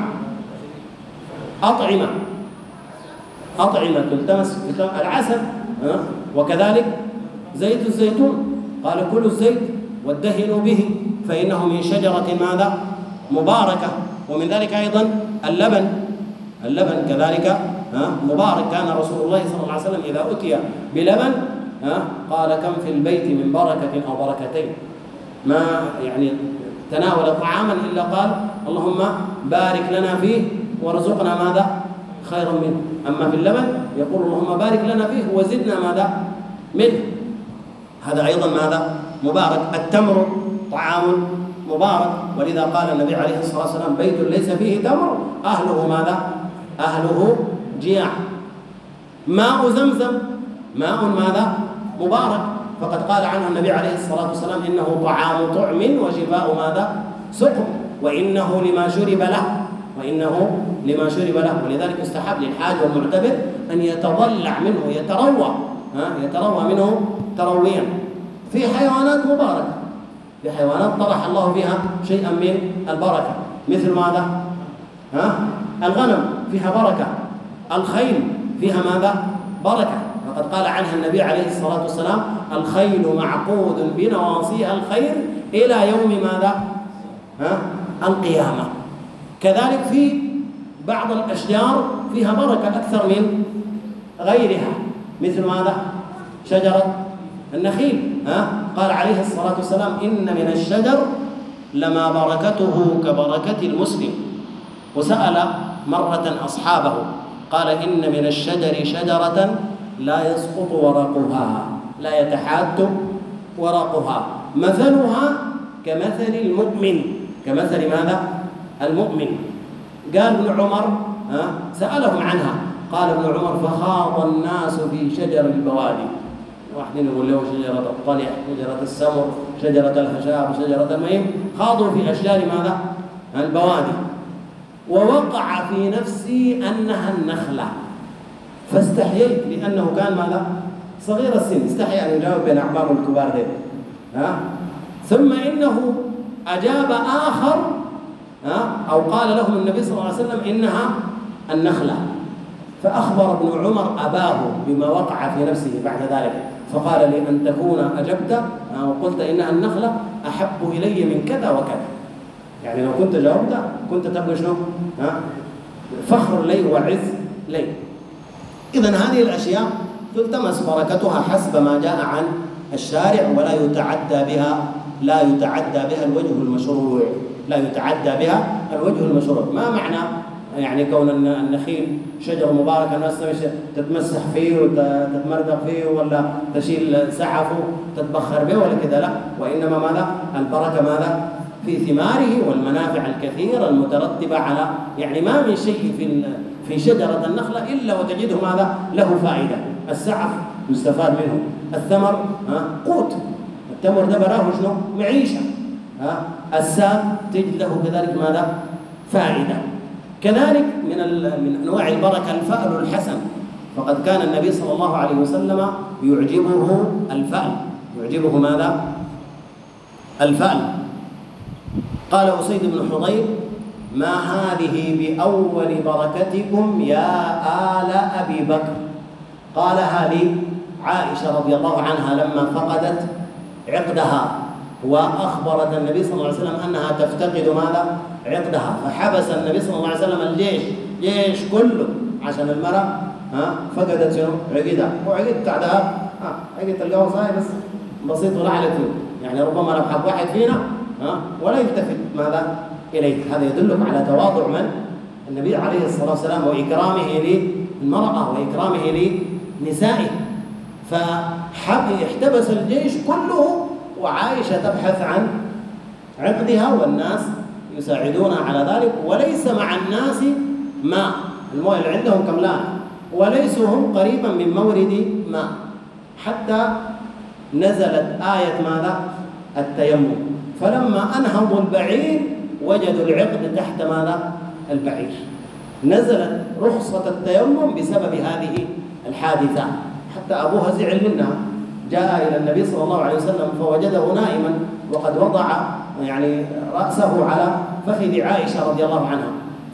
A: أطعمة تلتمس العسل وكذلك زيت الزيتون قال كلوا الزيت وادهنوا به فإنه من شجرة ماذا؟ مباركة. ومن ذلك أيضا اللبن كذلك مبارك. كان رسول الله صلى الله عليه وسلم إذا أتي بلبن قال كم في البيت من بركة أو بركتين، ما يعني تناول طعاما إلا قال اللهم بارك لنا فيه ورزقنا ماذا؟ خيرا منه. أما في اللبن يقول اللهم بارك لنا فيه وزدنا ماذا؟ منه. هذا أيضا ماذا؟ مبارك. التمر طعام مبارك ولذا قال النبي عليه الصلاة والسلام بيت ليس فيه تمر أهله ماذا؟ أهله جياع. ماء زمزم ماء ماذا؟ مبارك فقد قال عنه النبي عليه الصلاة والسلام إنه طعام طعم وشفاء ماذا؟ سقم وإنه لما شرب له ولذلك يستحب للحاج والمعتبر أن يتضلع منه يتروى منه ترويا. في حيوانات مباركة، في حيوانات طرح الله فيها شيئا من البركة مثل ماذا؟ الغنم فيها بركة، الخيل فيها ماذا؟ بركة. وقد قال عنها النبي عليه الصلاة والسلام الخيل معقود بنواصيها الخير إلى يوم ماذا؟ القيامة. كذلك في بعض الأشجار فيها بركة أكثر من غيرها مثل ماذا؟ شجرة النخيل قال عليه الصلاة والسلام إن من الشجر لما بركته كبركة المسلم. وسأل مرة أصحابه قال: إن من الشجر شجرة لا يسقط ورقها، لا يتحاد ورقها، مثلها كمثل المؤمن. كمثل ماذا؟ المؤمن. قال ابن عمر سألهم عنها، قال ابن عمر: فخاض الناس في شجر البوادي. واحد يقول له شجرة الطلح، شجرة السمر، شجرة الهشاب، شجرة المهم، خاضوا في أشجار ماذا؟ البوادي. ووقع في نفسي أنها النخلة، فاستحييت لأنه كان ماذا؟ صغير السن، استحي أن يجاوب بين أعمامه الكبار دي. ثم إنه أجاب آخر أو قال لهم النبي صلى الله عليه وسلم إنها النخلة، فأخبر ابن عمر أباه بما وقع في نفسه بعد ذلك، فقال لي: أن تكون أجبت وقلت إنها النخلة أحب إلي من كذا وكذا. يعني لو كنت جاوبت كنت تبقى شنو؟ فخر لي وعز لي. إذن هذه الأشياء تلتمس بركتها حسب ما جاء عن الشارع، ولا يتعدى بها، لا يتعدى بها الوجه المشروع، لا يتعدى بها الوجه المشروع. ما معنى يعني كون النخيل شجر مبارك الناس تتمسح فيه وتتمردغ فيه ولا تشيل سعفه تتبخر به ولا كذا؟ لا، وإنما ماذا؟ البركة ماذا؟ في ثماره والمنافع الكثيرة المترتبة على، يعني ما من شيء في شجرة النخلة إلا وتجده ماذا؟ له فائدة. السعف يستفاد منه، الثمر قوت، التمر ده براه شنو؟ معيشة. الساق تجد له كذلك ماذا؟ فائدة. كذلك من أنواع البركة الفأل الحسن، فقد كان النبي صلى الله عليه وسلم يعجبه الفأل. يعجبه ماذا؟ الفأل. قال أسيد بن حضير: ما هذه بأول بركتكم يا آل أبي بكر؟ قالها لي عائشة رضي الله عنها لما فقدت عقدها، وأخبرت النبي صلى الله عليه وسلم أنها تفتقد ماذا؟ عقدها، فحبس النبي صلى الله عليه وسلم الجيش كله عشان المرأة فقدت شنو؟ عقدها. وعقد بعدها عقد تلقاه صاير بس بسيط ولا على فيه، يعني ربما لو حب واحد فينا ولا يلتفت ماذا؟ إليه. هذا يدلك على تواضع من؟ النبي عليه الصلاة والسلام، وإكرامه للمرأة وإكرامه لنسائه. فاحتبس الجيش كله وعائشة تبحث عن عقدها، والناس يساعدونها على ذلك، وليس مع الناس ماء، الماء اللي عندهم كملان، وليسوا هم قريبا من مورد ماء، حتى نزلت آية ماذا؟ التيمم. فلما أنهضوا البعير وجدوا العقد تحت ماذا؟ البعير. نزلت رخصة التيمم بسبب هذه الحادثة، حتى أبوها زعل منها، جاء إلى النبي صلى الله عليه وسلم فوجده نائما وقد وضع يعني رأسه على فخذ عائشة رضي الله عنها،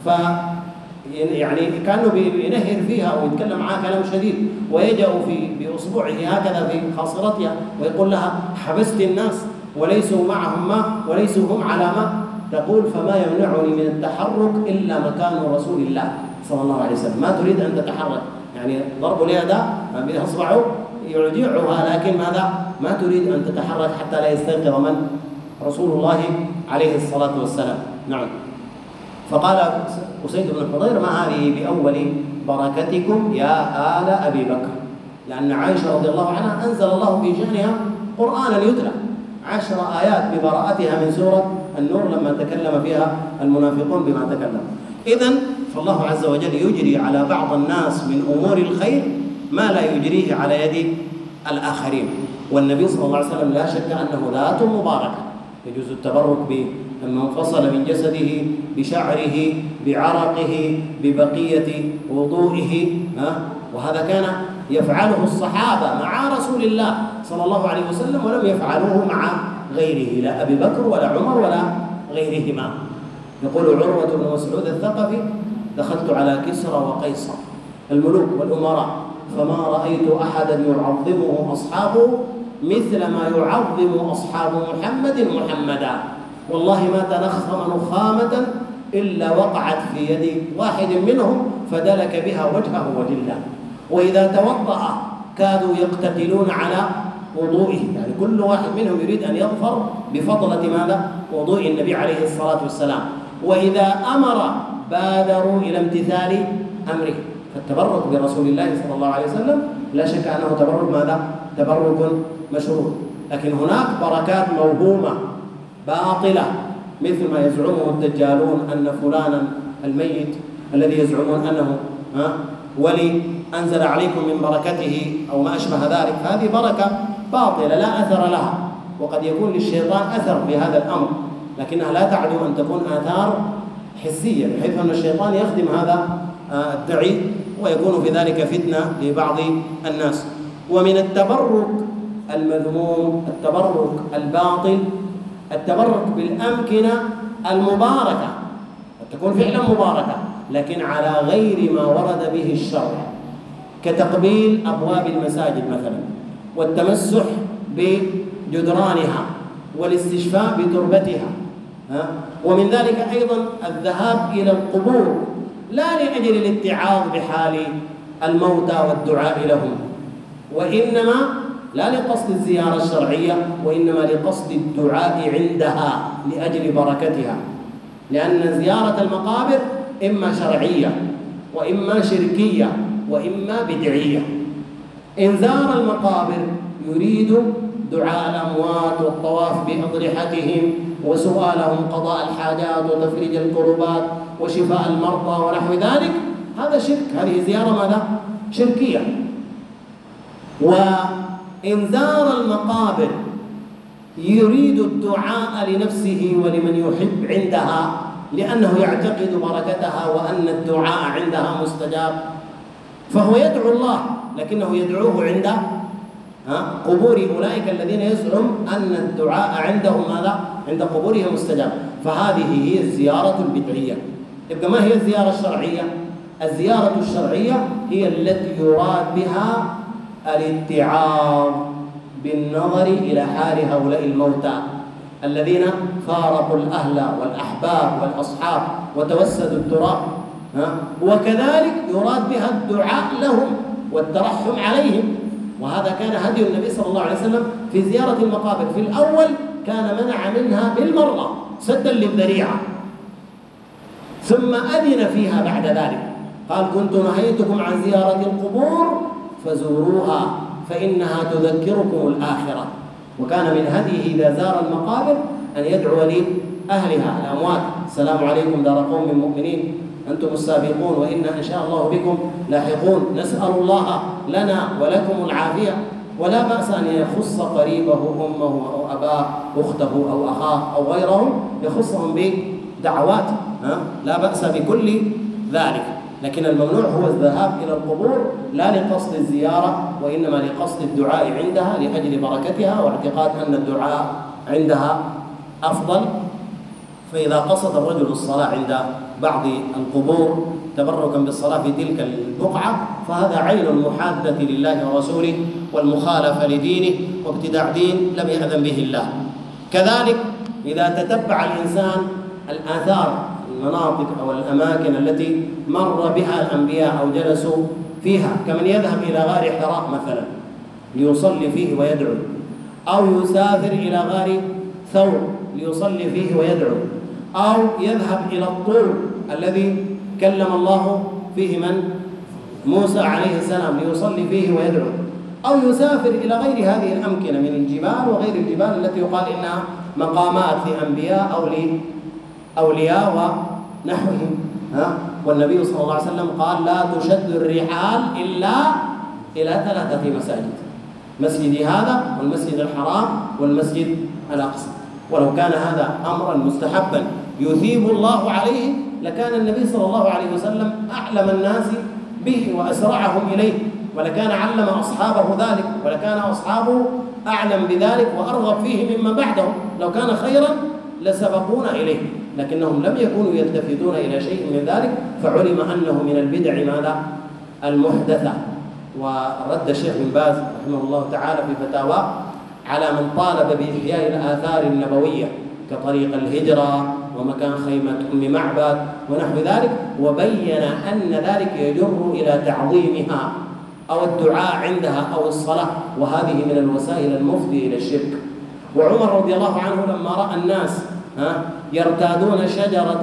A: يعني كانه بينهر فيها ويتكلم معها كلام شديد، ويجأ بأصبعه هكذا في خاصرتها ويقول لها: حبست الناس وليسوا معهم ماء وليسوا هم على ماء. تقول: فما يمنعني من التحرك إلا مكان رسول الله صلى الله عليه وسلم. ما تريد أن تتحرك، يعني ضرب اليد بإصبعه يرجعها، لكن ماذا؟ ما تريد أن تتحرك حتى لا يستيقظ من؟ رسول الله عليه الصلاة والسلام. نعم. فقال أسيد بن حضير: ما هذه بأول بركتكم يا آل أبي بكر؟ لأن عائشة رضي الله عنها أنزل الله في شأنها قرآنا يتلى 10 آيات ببراءتها من سورة النور لما تكلم فيها المنافقون بما تكلم. إذن فالله عز وجل يجري على بعض الناس من أمور الخير ما لا يجريه على يد الآخرين. والنبي صلى الله عليه وسلم لا شك أنه ذات مباركة، يجوز التبرك بأنه انفصل من جسده بشعره بعرقه ببقية وضوئه، وهذا كان يفعله الصحابة مع رسول الله صلى الله عليه وسلم، ولم يفعلوه مع غيره، لا أبي بكر ولا عمر ولا غيرهما. يقول عروة بن مسعود الثقفي: دخلت على كسرى وقيصر الملوك والأمراء فما رأيت أحدا يعظمه أصحابه مثل ما يعظم أصحاب محمدا، والله ما تنخم نخامة إلا وقعت في يد واحد منهم فدلك بها وجهه وجله، وإذا توضأ كادوا يقتتلون على وضوئه، يعني كل واحد منهم يريد أن يظفر بفضلة ماذا؟ وضوء النبي عليه الصلاة والسلام، وإذا أمر بادروا إلى امتثال أمره. فالتبرك برسول الله صلى الله عليه وسلم لا شك أنه تبرك ماذا؟ تبرك مشروع. لكن هناك بركات موهومة باطلة، مثل ما يزعمه الدجالون أن فلانا الميت الذي يزعمون أنه ولي أنزل عليكم من بركته أو ما أشبه ذلك، هذه بركة باطلة لا أثر لها، وقد يكون للشيطان أثر في هذا الأمر، لكنها لا تعدو أن تكون آثار حسية، بحيث أن الشيطان يخدم هذا الدعي ويكون في ذلك فتنة لبعض الناس. ومن التبرك المذموم التبرك الباطل، التبرك بالأمكنة المباركة، تكون فعلا مباركة لكن على غير ما ورد به الشرع، كتقبيل أبواب المساجد مثلا، والتمسح بجدرانها، والاستشفاء بتربتها. ومن ذلك أيضا الذهاب إلى القبور لا لأجل الاتعاظ بحال الموتى والدعاء لهم، وإنما لا لقصد الزيارة الشرعية، وإنما لقصد الدعاء عندها لأجل بركتها، لأن زيارة المقابر إما شرعية وإما شركية وإما بدعية. إن زار المقابر يريد دعاء الأموات والطواف بأضرحتهم وسؤالهم قضاء الحاجات وتفريج الكربات وشفاء المرضى ونحو ذلك، هذا شرك، هذه زيارة ماذا؟ شركية. وإن زار المقابر يريد الدعاء لنفسه ولمن يحب عندها، لأنه يعتقد بركتها وأن الدعاء عندها مستجاب، فهو يدعو الله لكنه يدعوه عند قبور أولئك الذين يزعم أن الدعاء عندهم ماذا؟ عند قبورهم مستجاب. فهذه هي الزيارة البدعية. يبقى ما هي الزيارة الشرعية؟ الزيارة الشرعية هي التي يراد بها الاتعاظ بالنظر إلى حال هؤلاء الموتى الذين فارقوا الأهل والأحباب والأصحاب وتوسدوا التراب، وكذلك يراد بها الدعاء لهم والترحم عليهم. وهذا كان هدي النبي صلى الله عليه وسلم في زيارة المقابر. في الأول كان منع منها بالمرة سدا للذريعة، ثم أذن فيها بعد ذلك، قال كنت نهيتكم عن زيارة القبور فزوروها فإنها تذكركم الآخرة. وكان من هديه إذا زار المقابر أن يدعو لأهلها الأموات: السلام عليكم دار قوم مؤمنين، أنتم السابقون وإنا إن شاء الله بكم لاحقون، نسأل الله لنا ولكم العافية. ولا بأس أن يخص قريبه أمه أو أباه أخته أو أخاه أو غيرهم، يخصهم بدعوات، لا بأس بكل ذلك. لكن الممنوع هو الذهاب إلى القبور لا لقصد الزيارة، وإنما لقصد الدعاء عندها لأجل بركتها واعتقاد أن الدعاء عندها أفضل. فإذا قصد الرجل الصلاة عند بعض القبور تبركا بالصلاة في تلك البقعة فهذا عين المحادة لله ورسوله والمخالفة لدينه وابتداع دين لم يأذن به الله. كذلك إذا تتبع الإنسان الآثار، المناطق أو الأماكن التي مر بها الأنبياء أو جلسوا فيها، كمن يذهب إلى غار حراء مثلا ليصلي فيه ويدعو، أو يسافر إلى غار ثور ليصلي فيه ويدعو، أو يذهب إلى الطور الذي كلم الله فيه من؟ موسى عليه السلام ليصلي فيه ويدعو، أو يسافر إلى غير هذه الأمكنة من الجبال وغير الجبال التي يقال إنها مقامات لأنبياء أو لأولياء ونحوهم. والنبي صلى الله عليه وسلم قال: لا تشد الرحال إلا إلى 3 مساجد، مسجد هذا والمسجد الحرام والمسجد الأقصى. ولو كان هذا أمرا مستحبا يثيب الله عليه لكان النبي صلى الله عليه وسلم أعلم الناس به وأسرعهم إليه، ولكان علم أصحابه ذلك، ولكان أصحابه أعلم بذلك وأرغب فيه ممن بعدهم. لو كان خيرا لسبقونا إليه، لكنهم لم يكونوا يلتفتون إلى شيء من ذلك، فعلم أنه من البدع ماذا؟ المحدثة. ورد الشيخ بن باز رحمه الله تعالى في فتاواه على من طالب بإحياء الآثار النبوية كطريق الهجرة ومكان خيمة أم معبد ونحو ذلك، وبين أن ذلك يجر إلى تعظيمها أو الدعاء عندها أو الصلاة، وهذه من الوسائل المفضية إلى الشرك. وعمر رضي الله عنه لما رأى الناس يرتادون شجرة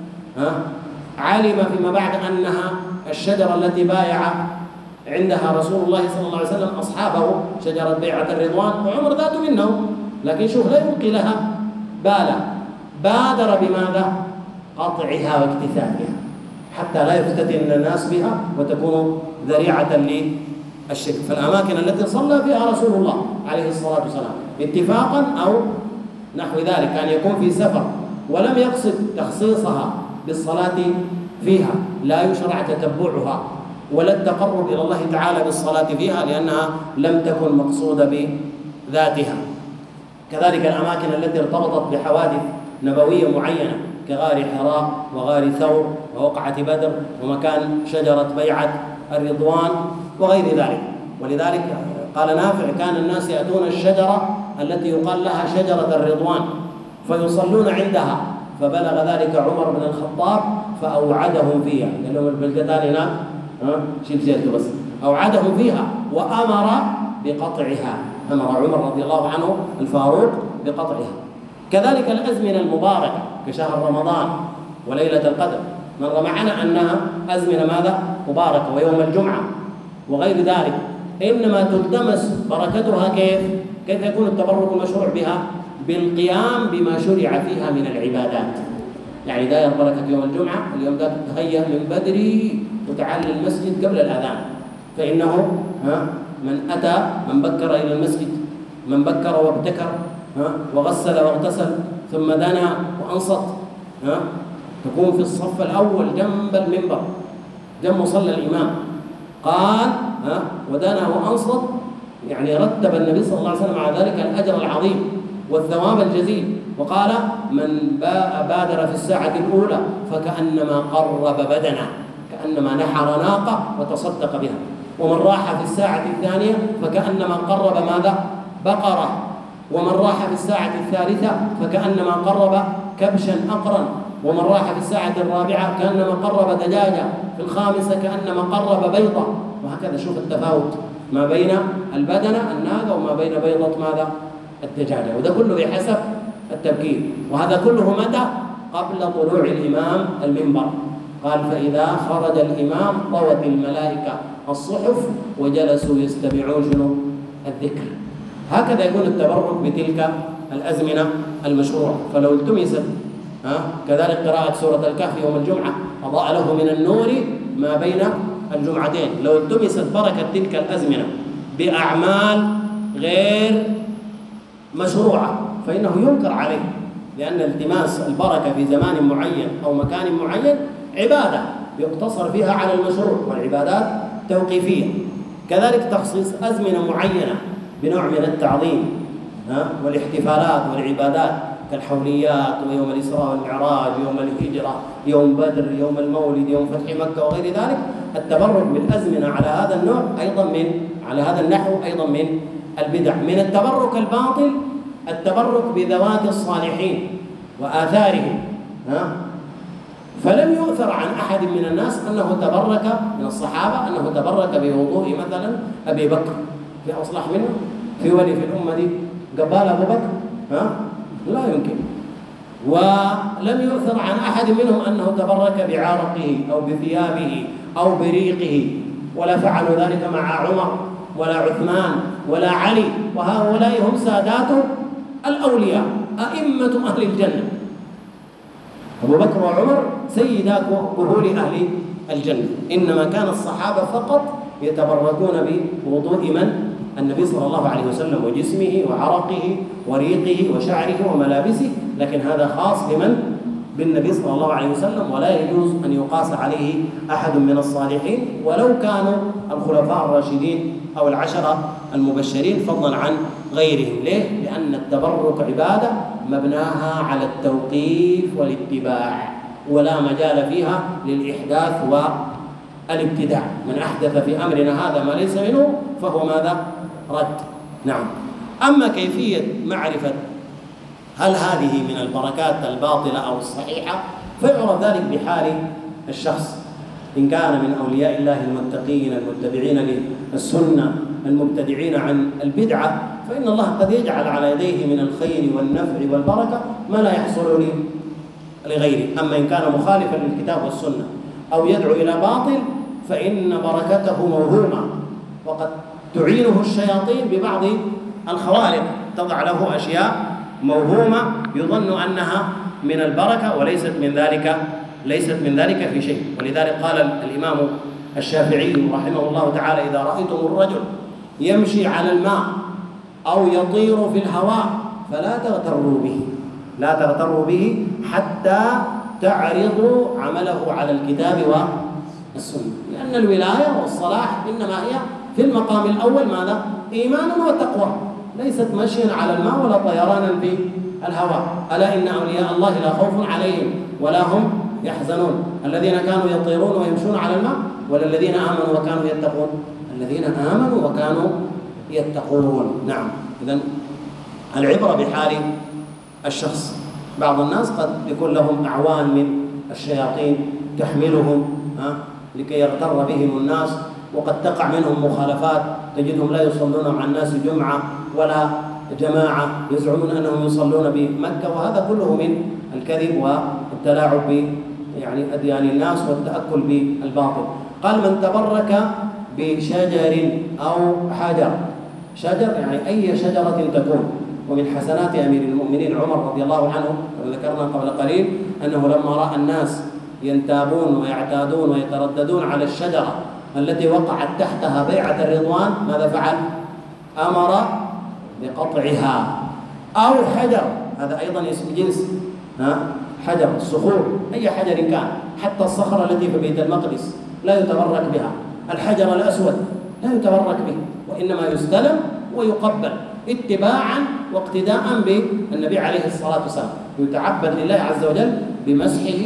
A: علم فيما بعد أنها الشجرة التي بايع عندها رسول الله صلى الله عليه وسلم أصحابه، شجرة بيعة الرضوان، وعمر ذات منه، لكن شوف لا يلقي لها بالا، بادر بماذا؟ قطعها واكتثاثها حتى لا يفتتن الناس بها وتكون ذريعة للشرك. فالأماكن التي صلى فيها رسول الله عليه الصلاة والسلام اتفاقا أو نحو ذلك أن يكون في سفر ولم يقصد تخصيصها بالصلاة فيها، لا يشرع تتبعها ولا التقرب إلى الله تعالى بالصلاة فيها لأنها لم تكن مقصودة بذاتها. كذلك الأماكن التي ارتبطت بحوادث نبوية معينة كغار حراء وغار ثور ووقعة بدر ومكان شجرة بيعة الرضوان وغير ذلك. ولذلك قال نافع: كان الناس يأتون الشجرة التي يقال لها شجرة الرضوان فيصلون عندها، فبلغ ذلك عمر بن الخطاب فأوعدهم فيها، قال لهم البلدتان هناك شيل سيرته بس، أوعدهم فيها وأمر بقطعها، أمر عمر رضي الله عنه الفاروق بقطعها. كذلك الأزمنة المباركة كشهر رمضان وليلة القدر مر معنا أنها أزمنة ماذا؟ مباركة، ويوم الجمعة وغير ذلك، إنما تلتمس بركتها كيف يكون التبرك المشروع بها؟ بالقيام بما شرع فيها من العبادات. يعني داير بركة يوم الجمعة، اليوم ده تتهيأ من بدري وتعال المسجد قبل الأذان، فإنه من بكر إلى المسجد، من بكر وابتكر وغسل واغتسل ثم دنا وأنصت، تكون في الصف الأول جنب المنبر جنب مصلى الإمام، قال ودنا وأنصت، يعني رتب النبي صلى الله عليه وسلم على ذلك الأجر العظيم والثواب الجزيل، وقال: من بادر في الساعة الأولى فكأنما قرب بدنه، كأنما نحر ناقة وتصدق بها، ومن راح في الساعة الثانية فكأنما قرب ماذا؟ بقرة، ومن راح في الساعة الثالثة فكأنما قرب كبشا أقرا، ومن راح في الساعة الرابعة كأنما قرب دجاجة، في الخامسة كأنما قرب بيضة، وهكذا. شوف التفاوت ما بين البدنة الناقة وما بين بيضة ماذا؟ الدجاجة، وده كله بحسب التبكير. وهذا كله متى؟ قبل طلوع الإمام المنبر. قال: فإذا خرج الإمام طوت الملائكة الصحف وجلسوا يستمعون شنو؟ الذكر. هكذا يكون التبرك بتلك الأزمنة المشروعة. فلو التمست كذلك قراءة سورة الكهف يوم الجمعة أضاء له من النور ما بين الجمعتين. لو التمست بركة تلك الأزمنة بأعمال غير مشروعة فإنه ينكر عليه، لأن التماس البركة في زمان معين أو مكان معين عبادة يقتصر فيها على المشروع، والعبادات توقيفية. كذلك تخصيص أزمنة معينة بنوع من التعظيم والاحتفالات والعبادات كالحوليات ويوم الإسراء والمعراج، يوم الهجرة، يوم بدر، يوم المولد، يوم فتح مكة وغير ذلك. التبرك بالأزمنة على هذا النوع أيضا على هذا النحو أيضا من البدع. من التبرك الباطل التبرك بذوات الصالحين وآثارهم، فلم يؤثر عن أحد من الناس أنه تبرك من الصحابة أنه تبرك بوضوء مثلا أبي بكر، في أصلح منه في ولي في الأمة دي قبال أبو بكر؟ لا يمكن. ولم يؤثر عن أحد منهم أنه تبرك بعرقه أو بثيابه أو بريقه، ولا فعلوا ذلك مع عمر ولا عثمان ولا علي، وهؤلاء هم سادات الأولياء أئمة أهل الجنة. أبو بكر وعمر سيدا كهول أهل الجنة. إنما كان الصحابة فقط يتبركون بوضوء من؟ النبي صلى الله عليه وسلم، وجسمه وعرقه وريقه وشعره وملابسه، لكن هذا خاص بمن؟ بالنبي صلى الله عليه وسلم، ولا يجوز أن يقاس عليه أحد من الصالحين ولو كانوا الخلفاء الراشدين أو العشرة المبشرين فضلا عن غيرهم. ليه؟ لأن التبرك عبادة مبناها على التوقيف والاتباع، ولا مجال فيها للإحداث والابتداع. من أحدث في أمرنا هذا ما ليس منه فهو ماذا؟ رد. نعم. أما كيفية معرفة هل هذه من البركات الباطلة أو الصحيحة فيعرف ذلك بحال الشخص، إن كان من أولياء الله المتقين المتبعين للسنة المبتدعين عن البدعة فإن الله قد يجعل على يديه من الخير والنفع والبركة ما لا يحصل لغيره. أما إن كان مخالفا للكتاب والسنة أو يدعو إلى باطل فإن بركته موهومة، وقد تعينه الشياطين ببعض الخوارق، تضع له أشياء موهومة يظن أنها من البركة وليست من ذلك في شيء. ولذلك قال الإمام الشافعي رحمه الله تعالى: إذا رأيتم الرجل يمشي على الماء أو يطير في الهواء فلا تغتروا به حتى تعرضوا عمله على الكتاب والسنة، لأن الولاية والصلاح إنما هي في المقام الأول ماذا؟ إيمان وتقوى، ليست مشيا على الماء ولا طيرانا في الهواء. ألا إن أولياء الله لا خوف عليهم ولا هم يحزنون. الذين كانوا يطيرون ويمشون على الماء ولا الذين آمنوا وكانوا يتقون؟ الذين آمنوا وكانوا يتقون. نعم، إذن العبرة بحال الشخص. بعض الناس قد يكون لهم أعوان من الشياطين تحملهم لكي يغتر بهم الناس، وقد تقع منهم مخالفات، تجدهم لا يصلون مع الناس جمعة ولا جماعة، يزعمون أنهم يصلون بمكة، وهذا كله من الكذب والتلاعب أديان الناس والتأكل بالباطل. قال: من تبرك بشجر أو حجر، شجر يعني أي شجرة تكون. ومن حسنات أمير المؤمنين عمر رضي الله عنه كما ذكرنا قبل قليل أنه لما رأى الناس ينتابون ويعتادون ويترددون على الشجرة التي وقعت تحتها بيعة الرضوان، ماذا فعل؟ أمر بقطعها. أو حجر، هذا أيضا اسم جنس، حجر الصخور، أي حجر كان، حتى الصخرة التي في بيت المقدس لا يتبرك بها، الحجر الأسود لا يتبرك به، وإنما يستلم ويقبل اتباعا واقتداء بالنبي عليه الصلاة والسلام، يتعبد لله عز وجل بمسحه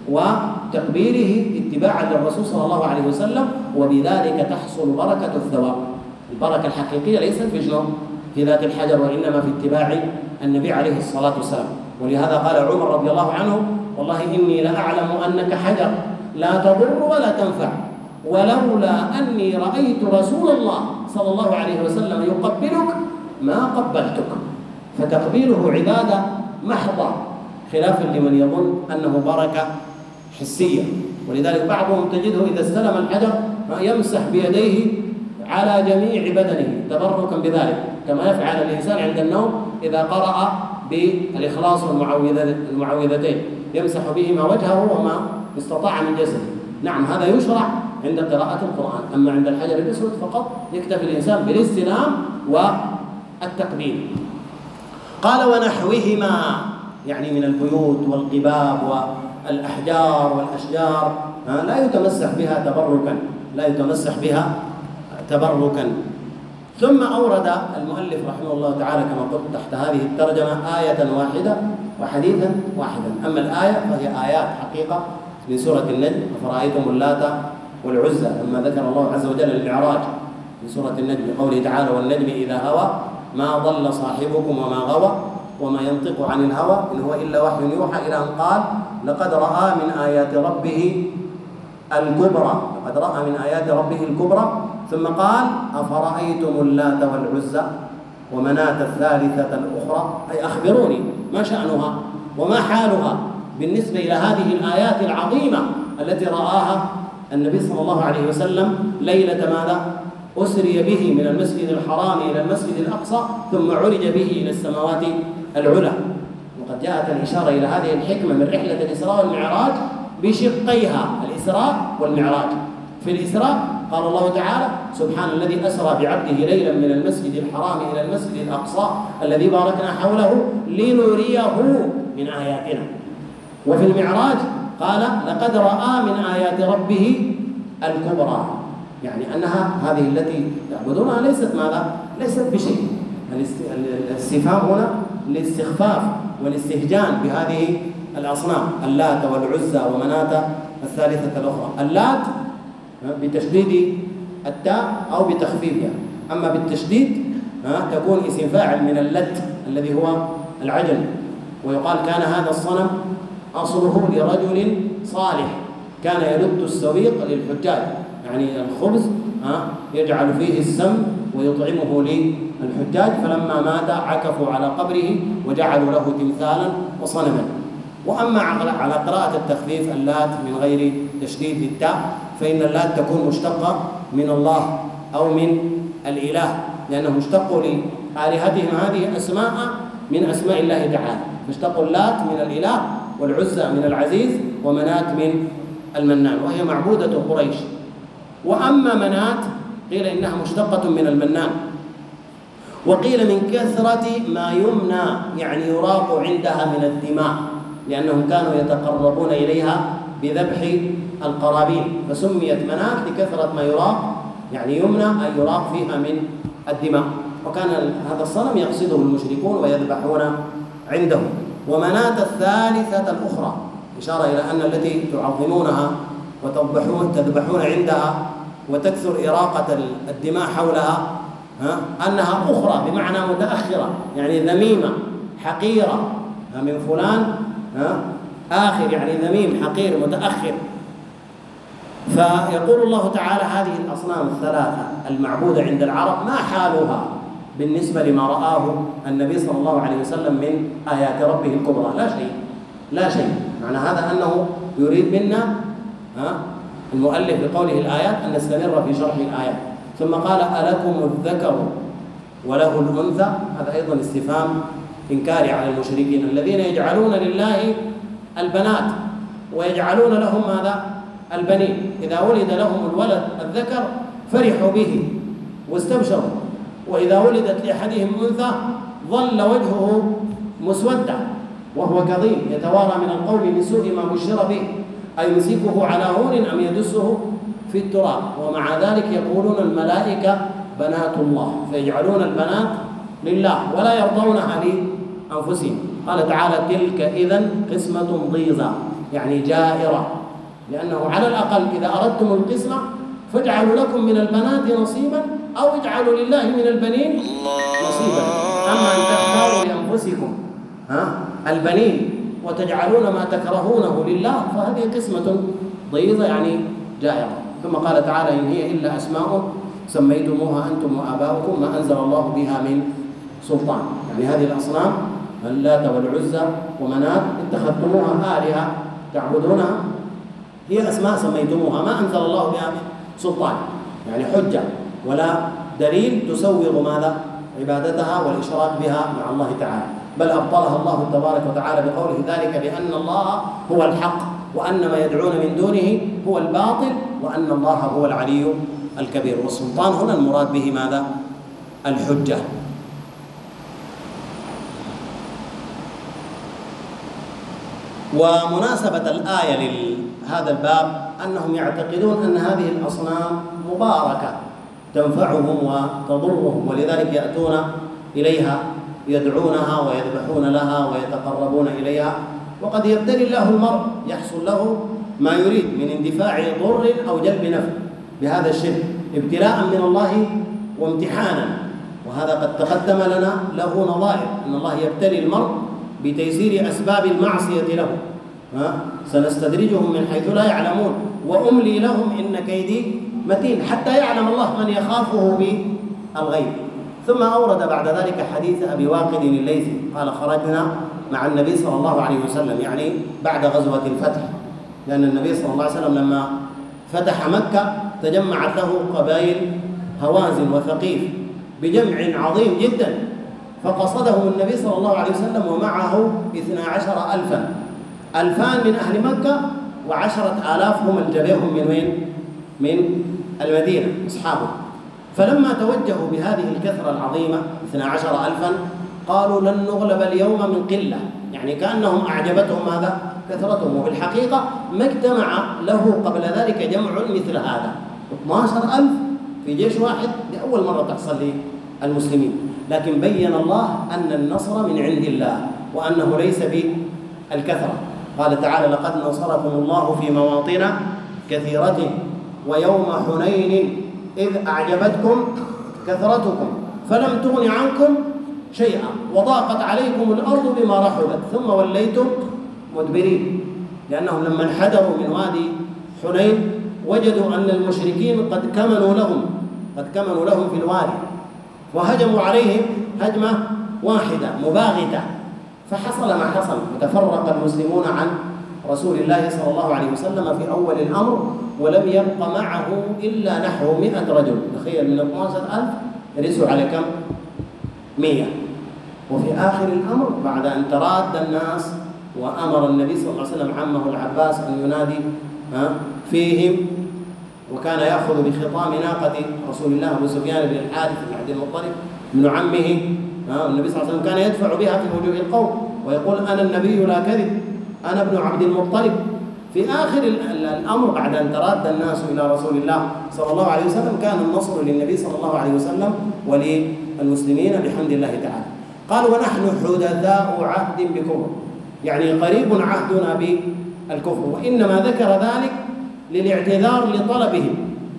A: وتقبيله اتباعا للرسول صلى الله عليه وسلم، وبذلك تحصل بركة الثواب. البركة الحقيقية ليست في ذات الحجر، وإنما في اتباع النبي عليه الصلاة والسلام. ولهذا قال عمر رضي الله عنه: والله إني لأعلم أنك حجر لا تضر ولا تنفع، ولولا أني رأيت رسول الله صلى الله عليه وسلم يقبلك ما قبلتك. فتقبيله عبادة محضة، خلافا لمن يظن أنه بركة حسية. ولذلك بعضهم تجده إذا استلم الحجر يمسح بيديه على جميع بدنه تبركا بذلك، كما يفعل الإنسان عند النوم إذا قرأ بالإخلاص والمعوذتين، يمسح بهما وجهه وما استطاع من جسده. نعم، هذا يشرع عند قراءة القرآن. أما عند الحجر الأسود فقط يكتفي الإنسان بالاستلام والتقبيل. قال: ونحوهما، يعني من البيوت والقباب والأحجار والأشجار، لا يتمسح بها تبركا. ثم أورد المؤلف رحمه الله تعالى كما قلت تحت هذه الترجمة آية واحدة وحديثا واحدا. أما الآية فهي آيات حقيقة من سورة النجم: أفرأيتم اللات والعزى، لما ذكر الله عز وجل المعراج في سورة النجم بقوله تعالى: والنجم إذا هوى ما ضل صاحبكم وما غوى وما ينطق عن الهوى إن هو إلا وحي يوحى، إلى أن قال: لقد رأى من آيات ربه الكبرى. ثم قال: أفرأيتم اللات والعزى ومناة الثالثة الأخرى، أي أخبروني ما شأنها وما حالها بالنسبة إلى هذه الآيات العظيمة التي رآها النبي صلى الله عليه وسلم ليلة ماذا؟ أسري به من المسجد الحرام إلى المسجد الأقصى، ثم عرج به إلى السماوات العلى. وقد جاءت الإشارة إلى هذه الحكمة من رحلة الإسراء والمعراج بشقيها، الإسراء والمعراج. في الإسراء قال الله تعالى: سبحان الذي أسرى بعبده ليلا من المسجد الحرام إلى المسجد الأقصى الذي باركنا حوله لنريه من آياتنا. وفي المعراج قال: لقد رأى من آيات ربه الكبرى، يعني أنها هذه التي تعبدونها ليست بشيء. الاستفهام هنا للاستخفاف والاستهجان بهذه الأصنام، اللات والعزى ومناة الثالثة الأخرى. اللات بتشديد التاء أو بتخفيفها، أما بالتشديد تكون اسم فاعل من اللت الذي هو العجل. ويقال: كان هذا الصنم أصله لرجل صالح كان يلت السويق للحجاج، يعني الخبز يجعل فيه السم ويطعمه للحجاج، فلما مات عكفوا على قبره وجعلوا له تمثالا وصنما. وأما على قراءة التخفيف اللات من غير تشديد للتاء، فإن اللات تكون مشتقة من الله أو من الإله، لأنه اشتقوا لآلهتهم هذه أسماء من أسماء الله تعالى، فاشتقوا اللات من الإله والعزى من العزيز ومنات من المنان، وهي معبودة قريش. وأما منات قيل إنها مشتقة من المنان، وقيل من كثرة ما يمنى، يعني يراق عندها من الدماء، لأنهم كانوا يتقربون إليها بذبح القرابين، فسميت منات لكثرة ما يراق، يعني يمنى أي يراق فيها من الدماء. وكان هذا الصنم يقصده المشركون ويذبحون عنده. ومنات الثالثة الأخرى إشارة إلى أن التي تعظمونها وتذبحون عندها وتكثر إراقة الدماء حولها أنها أخرى بمعنى متأخرة، يعني ذميمة حقيرة من فلان آخر، يعني ذميم حقير متأخر. فيقول الله تعالى هذه الأصنام الثلاثة المعبودة عند العرب ما حالها بالنسبة لما رآه النبي صلى الله عليه وسلم من آيات ربه الكبرى؟ لا شيء، لا شيء. معنى هذا أنه يريد منا المؤلف بقوله الآيات أن نستمر في شرح الآيات. ثم قال ألكم الذكر وله الأنثى، هذا أيضا استفهام إنكاري على المشركين الذين يجعلون لله البنات ويجعلون لهم ماذا؟ البنين. إذا ولد لهم الولد الذكر فرحوا به واستبشروا، وإذا ولدت لأحدهم أنثى ظل وجهه مسودا وهو كظيم يتوارى من القوم من سوء ما بشر به، أيمسكه على هون أم يدسه في التراب. ومع ذلك يقولون الملائكة بنات الله، فيجعلون البنات لله ولا يرضونها لأنفسهم. قال تعالى تلك إذن قسمة ضيزى، يعني جائرة، لأنه على الأقل إذا أردتم القسمة فاجعلوا لكم من البنات نصيبا أو اجعلوا لله من البنين نصيبا. أما أن تختاروا لأنفسكم البنين وتجعلون ما تكرهونه لله فهذه قسمة ضيزة، يعني جائرة. ثم قال تعالى إن هي إلا أسماء سميتموها أنتم وآباؤكم ما أنزل الله بها من سلطان، يعني هذه الأصنام اللات والعزى ومنات اتخذتموها آلهة تعبدونها، هي أسماء سميتموها ما أنزل الله بها من سلطان، يعني حجة ولا دليل تسوغ ماذا؟ عبادتها والإشراك بها مع الله تعالى، بل أبطلها الله تبارك وتعالى بقوله ذلك بأن الله هو الحق وأن ما يدعون من دونه هو الباطل وأن الله هو العلي الكبير. والسلطان هنا المراد به ماذا؟ الحجة. ومناسبة الآية لهذا الباب أنهم يعتقدون أن هذه الأصنام مباركة تنفعهم وتضرهم، ولذلك يأتون إليها يدعونها ويذبحون لها ويتقربون إليها. وقد يبتلي الله المرء يحصل له ما يريد من اندفاع ضر أو جلب نفع بهذا الشرك ابتلاء من الله وامتحانا، وهذا قد تقدم لنا له نظائر أن الله يبتلي المرء بتيسير أسباب المعصية له. سنستدرجهم من حيث لا يعلمون وأملي لهم إن كيدي متين، حتى يعلم الله من يخافه بالغيب. ثم أورد بعد ذلك حديث أبي واقد الليثي قال خرجنا مع النبي صلى الله عليه وسلم، يعني بعد غزوة الفتح، لأن النبي صلى الله عليه وسلم لما فتح مكة تجمعت له قبائل هوازن وثقيف بجمع عظيم جدا، فقصدهم النبي صلى الله عليه وسلم ومعه 12,000 ألفان من أهل مكة و10,000 هم الجبيهم من وين؟ من المدينة أصحابه. فلما توجهوا بهذه الكثرة العظيمة 12,000 قالوا لن نغلب اليوم من قلة، يعني كأنهم أعجبتهم هذا كثرتهم، وبالحقيقة ما اجتمع له قبل ذلك جمع مثل هذا 12,000 في جيش واحد لأول مرة تحصل للمسلمين. لكن بين الله أن النصر من عند الله وأنه ليس بالكثرة. قال تعالى لقد نصركم الله في مواطن كثيرة ويوم حنين إذ أعجبتكم كثرتكم فلم تغن عنكم شيئا وضاقت عليكم الأرض بما رحبت ثم وليتم مدبرين. لأنهم لما انحدروا من وادي حنين وجدوا أن المشركين قد كمنوا لهم قد كمنوا لهم في الوادي وهجموا عليهم هجمة واحدة مباغتة، فحصل ما حصل وتفرق المسلمون عن رسول الله صلى الله عليه وسلم في أول الأمر، ولم يبق معه إلا نحو 100 رجل. تخيل من 12,000 رسوا على كم؟ 100. وفي آخر الأمر بعد أن تراد الناس وأمر النبي صلى الله عليه وسلم عمه العباس أن ينادي فيهم، وكان يأخذ بخطام ناقة رسول الله أبو سفيان بن الحارث بن عبد المطلب ابن عمه. النبي صلى الله عليه وسلم كان يدفع بها في وجوه القوم ويقول أنا النبي لا كذب، أنا ابن عبد المطلب. في آخر الأمر بعد أن تراد الناس إلى رسول الله صلى الله عليه وسلم كان النصر للنبي صلى الله عليه وسلم وللمسلمين بحمد الله تعالى. قال ونحن حدثاء عهد بكفر، يعني قريب عهدنا بالكفر، وإنما ذكر ذلك للاعتذار لطلبهم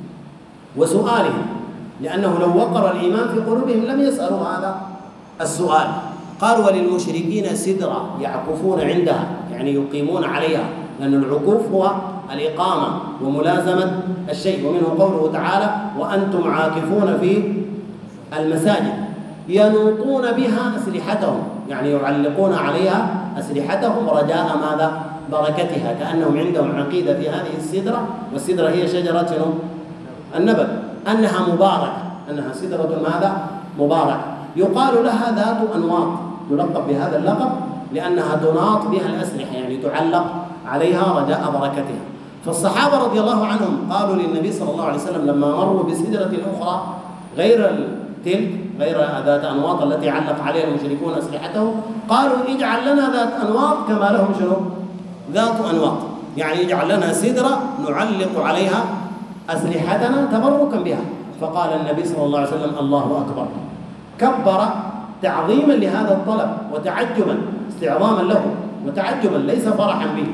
A: وسؤالهم، لأنه لو وقر الإيمان في قلوبهم لم يسألوا هذا السؤال. قال وللمشركين سدرة يعكفون عندها، يعني يقيمون عليها، لأن العكوف هو الإقامة وملازمة الشيء، ومنه قوله تعالى وأنتم عاكفون في المساجد ينوطون بها أسلحتهم، يعني يعلقون عليها أسلحتهم رجاء ماذا؟ بركتها، كأنهم عندهم عقيدة في هذه السدرة، والسدرة هي شجرة النبت، أنها مباركة، أنها سدرة ماذا؟ مباركة. يقال لها ذات أنواط، يلقب بهذا اللقب لأنها تناط بها الأسلحة، يعني تعلق عليها رجاء بركتها. فالصحابة رضي الله عنهم قالوا للنبي صلى الله عليه وسلم لما مروا بسدرة أخرى غير تلك، غير ذات أنواط التي علق عليها المشركون أسلحتهم، قالوا اجعل لنا ذات أنواط كما لهم شنو؟ ذات أنواط، يعني اجعل لنا سدرة نعلق عليها أسلحتنا تبركا بها. فقال النبي صلى الله عليه وسلم الله أكبر، كبر تعظيما لهذا الطلب وتعجبا، استعظاما له وتعجبا ليس فرحا به.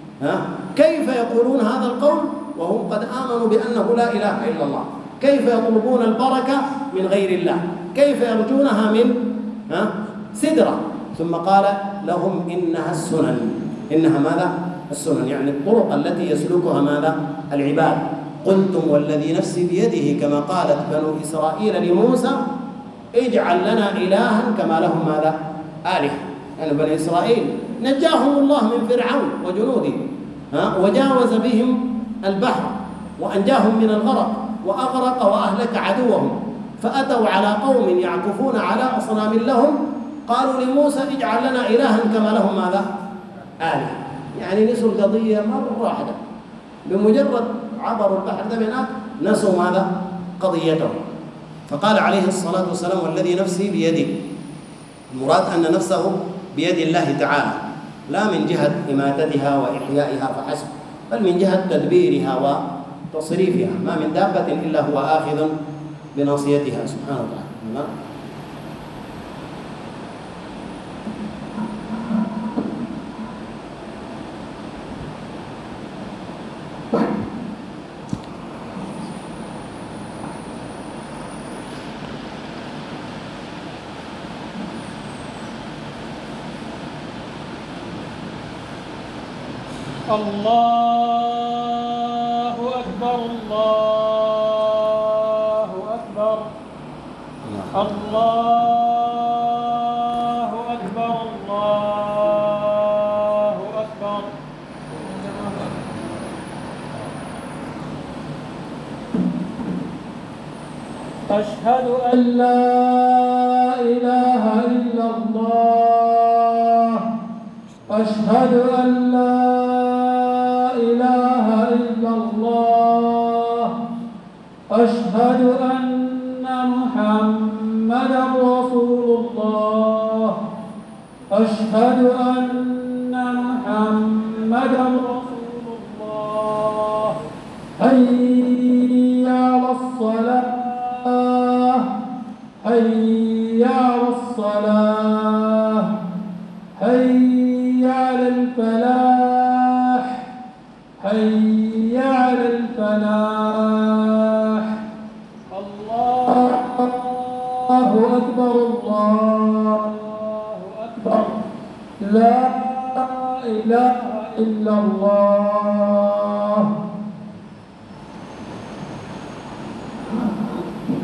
A: كيف يقولون هذا القول وهم قد آمنوا بأنه لا إله إلا الله؟ كيف يطلبون البركة من غير الله؟ كيف يرجونها من سدرة؟ ثم قال لهم إنها السنن، إنها ماذا؟ السنن، يعني الطرق التي يسلكها ماذا؟ العباد. قلتم والذي نفسي بيده كما قالت بنو إسرائيل لموسى اجعل لنا إلها كما لهم ماذا؟ آلهة. يعني بني إسرائيل نجاهم الله من فرعون وجنوده، وجاوز بهم البحر وأنجاهم من الغرق وأغرق وأهلك عدوهم، فأتوا على قوم يعكفون على أصنام لهم، قالوا لموسى اجعل لنا إلها كما لهم ماذا؟ آلهة. يعني نسوا القضية مرة واحدة، بمجرد عبروا البحر ده هناك نسوا ماذا؟ قضيتهم. فقال عليه الصلاة والسلام والذي نفسي بيده، المراد أن نفسه بيد الله تعالى، لا من جهة إماتتها وإحيائها فحسب، بل من جهة تدبيرها وتصريفها. ما من دابة إلا هو آخذ بناصيتها سبحانه وتعالى.
B: الله أكبر الله أكبر الله أكبر الله أكبر. أشهد أن لا إله إلا الله، أشهد أن لا إله إلا الله، أشهد أن محمدا رسول الله، أشهد أن محمدا رسول الله. حي على الصلاة، حي على الصلاة، حي على الفلاح، حي على الفلاح. الله أكبر الله أكبر، لا إله إلا الله.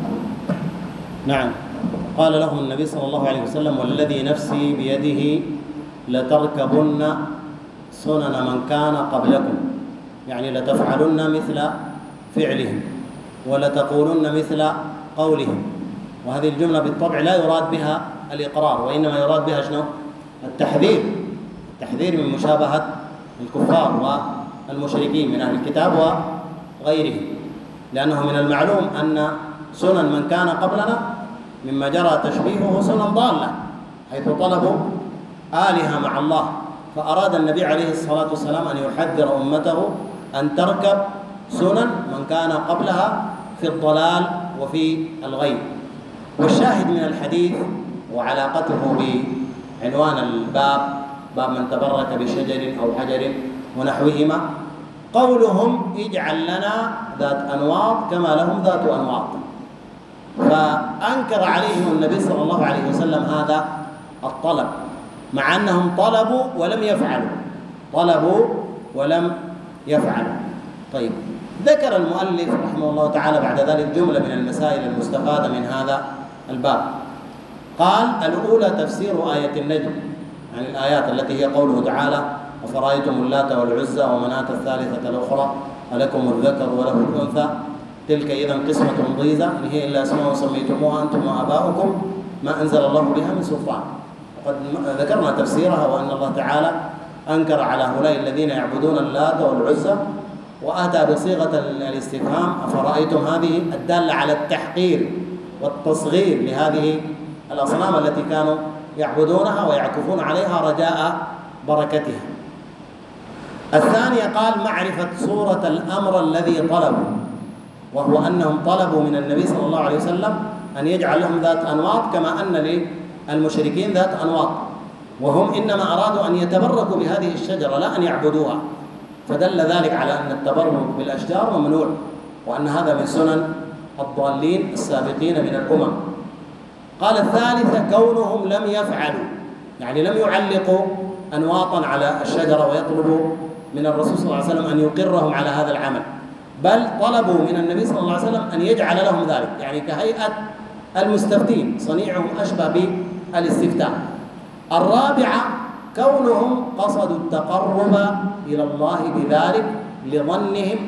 A: نعم. قال لهم النبي صلى الله عليه وسلم: والذي نفسي بيده لتركبن سنن من كان قبلكم، يعني لتفعلن مثل فعلهم ولتقولن مثل قولهم. وهذه الجملة بالطبع لا يراد بها الإقرار، وإنما يراد بها شنو؟ التحذير من مشابهة الكفار والمشركين من أهل الكتاب وغيرهم، لأنه من المعلوم أن سنن من كان قبلنا مما جرى تشبيهه سنن ضالة، حيث طلبوا آلهة مع الله، فأراد النبي عليه الصلاة والسلام أن يحذر أمته أن تركب سنن من كان قبلها في الضلال وفي الغي. والشاهد من الحديث وعلاقته بعنوان الباب، باب من تبرك بشجر أو حجر ونحوهما، قولهم: اجعل لنا ذات أنواط كما لهم ذات أنواط. فأنكر عليهم النبي صلى الله عليه وسلم هذا الطلب، مع أنهم طلبوا ولم يفعلوا. طيب، ذكر المؤلف رحمه الله تعالى بعد ذلك جملة من المسائل المستفادة من هذا الباب. قال: الأولى تفسير آية النجم، يعني الآيات التي هي قوله تعالى: أفرأيتم اللات والعزى ومناة الثالثة الأخرى ألكم الذكر وله الأنثى تلك إذا قسمة ضيزى إن هي إلا أسماء سميتموها أنتم وآباؤكم ما أنزل الله بها من سلطان. وقد ذكرنا تفسيرها، وأن الله تعالى أنكر على هؤلاء الذين يعبدون اللات والعزى، وأتى بصيغة الاستفهام: أفرأيتم، هذه الدالة على التحقير والتصغير لهذه الأصنام التي كانوا يعبدونها ويعكفون عليها رجاء بركتها. الثانية قال: معرفة صورة الأمر الذي طلبوا، وهو أنهم طلبوا من النبي صلى الله عليه وسلم أن يجعل لهم ذات أنواط كما أن للمشركين ذات أنواط، وهم إنما أرادوا أن يتبركوا بهذه الشجرة لا أن يعبدوها، فدل ذلك على أن التبرك بالأشجار ممنوع، وأن هذا من سنن الضالين السابقين من الأمم. قال: الثالثة كونهم لم يفعلوا، يعني لم يعلقوا أنواطا على الشجرة ويطلبوا من الرسول صلى الله عليه وسلم أن يقرهم على هذا العمل، بل طلبوا من النبي صلى الله عليه وسلم أن يجعل لهم ذلك، يعني كهيئة المستفتين، صنيعهم أشبه بالاستفتاء. الرابعة كونهم قصدوا التقرب إلى الله بذلك لظنهم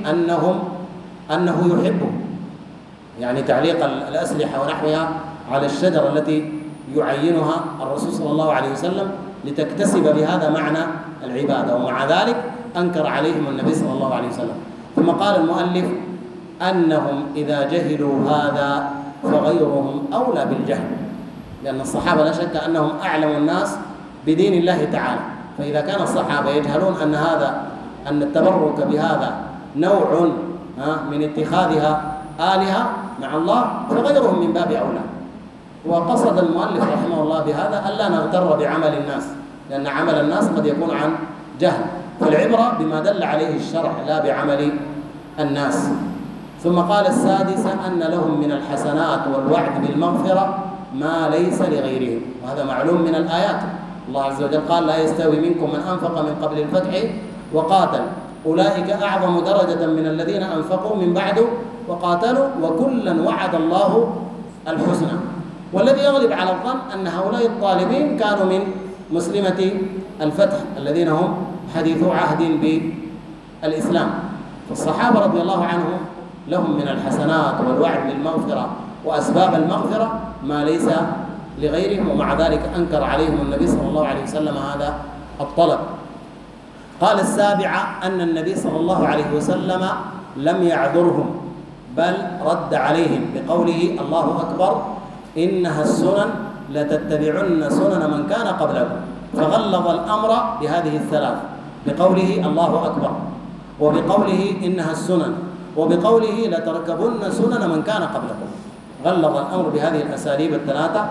A: أنه يحبهم، يعني تعليق الأسلحة ونحوها على الشجرة التي يعينها الرسول صلى الله عليه وسلم لتكتسب بهذا معنى العبادة، ومع ذلك أنكر عليهم النبي صلى الله عليه وسلم. ثم قال المؤلف: أنهم إذا جهلوا هذا فغيرهم أولى بالجهل، لأن الصحابة لا شك أنهم أعلم الناس بدين الله تعالى، فإذا كان الصحابة يجهلون أن التبرك بهذا نوع من اتخاذها آلهة مع الله، فغيرهم من باب أولى. وقصد المؤلف رحمه الله بهذا ألا نغتر بعمل الناس، لأن عمل الناس قد يكون عن جهل، فالعبرة بما دل عليه الشرع لا بعمل الناس. ثم قال: السادسة أن لهم من الحسنات والوعد بالمغفرة ما ليس لغيرهم، وهذا معلوم من الآيات. الله عز وجل قال: لا يستوي منكم من أنفق من قبل الفتح وقاتل أولئك أعظم درجة من الذين أنفقوا من بعد وقاتلوا وكلا وعد الله الحسنى. والذي يغلب على الظن أن هؤلاء الطالبين كانوا من مسلمة الفتح الذين هم حديثو عهد بالإسلام. فالصحابة رضي الله عنهم لهم من الحسنات والوعد بالمغفرة وأسباب المغفرة ما ليس لغيرهم، ومع ذلك أنكر عليهم النبي صلى الله عليه وسلم هذا الطلب. قال: السابعة أن النبي صلى الله عليه وسلم لم يعذرهم، بل رد عليهم بقوله: الله أكبر إنها السنن لتتبعن سنن من كان قبلكم، فغلظ الأمر بهذه الثلاث، بقوله الله أكبر، وبقوله إنها السنن، وبقوله لتركبن سنن من كان قبلكم. غلظ الأمر بهذه الأساليب الثلاثة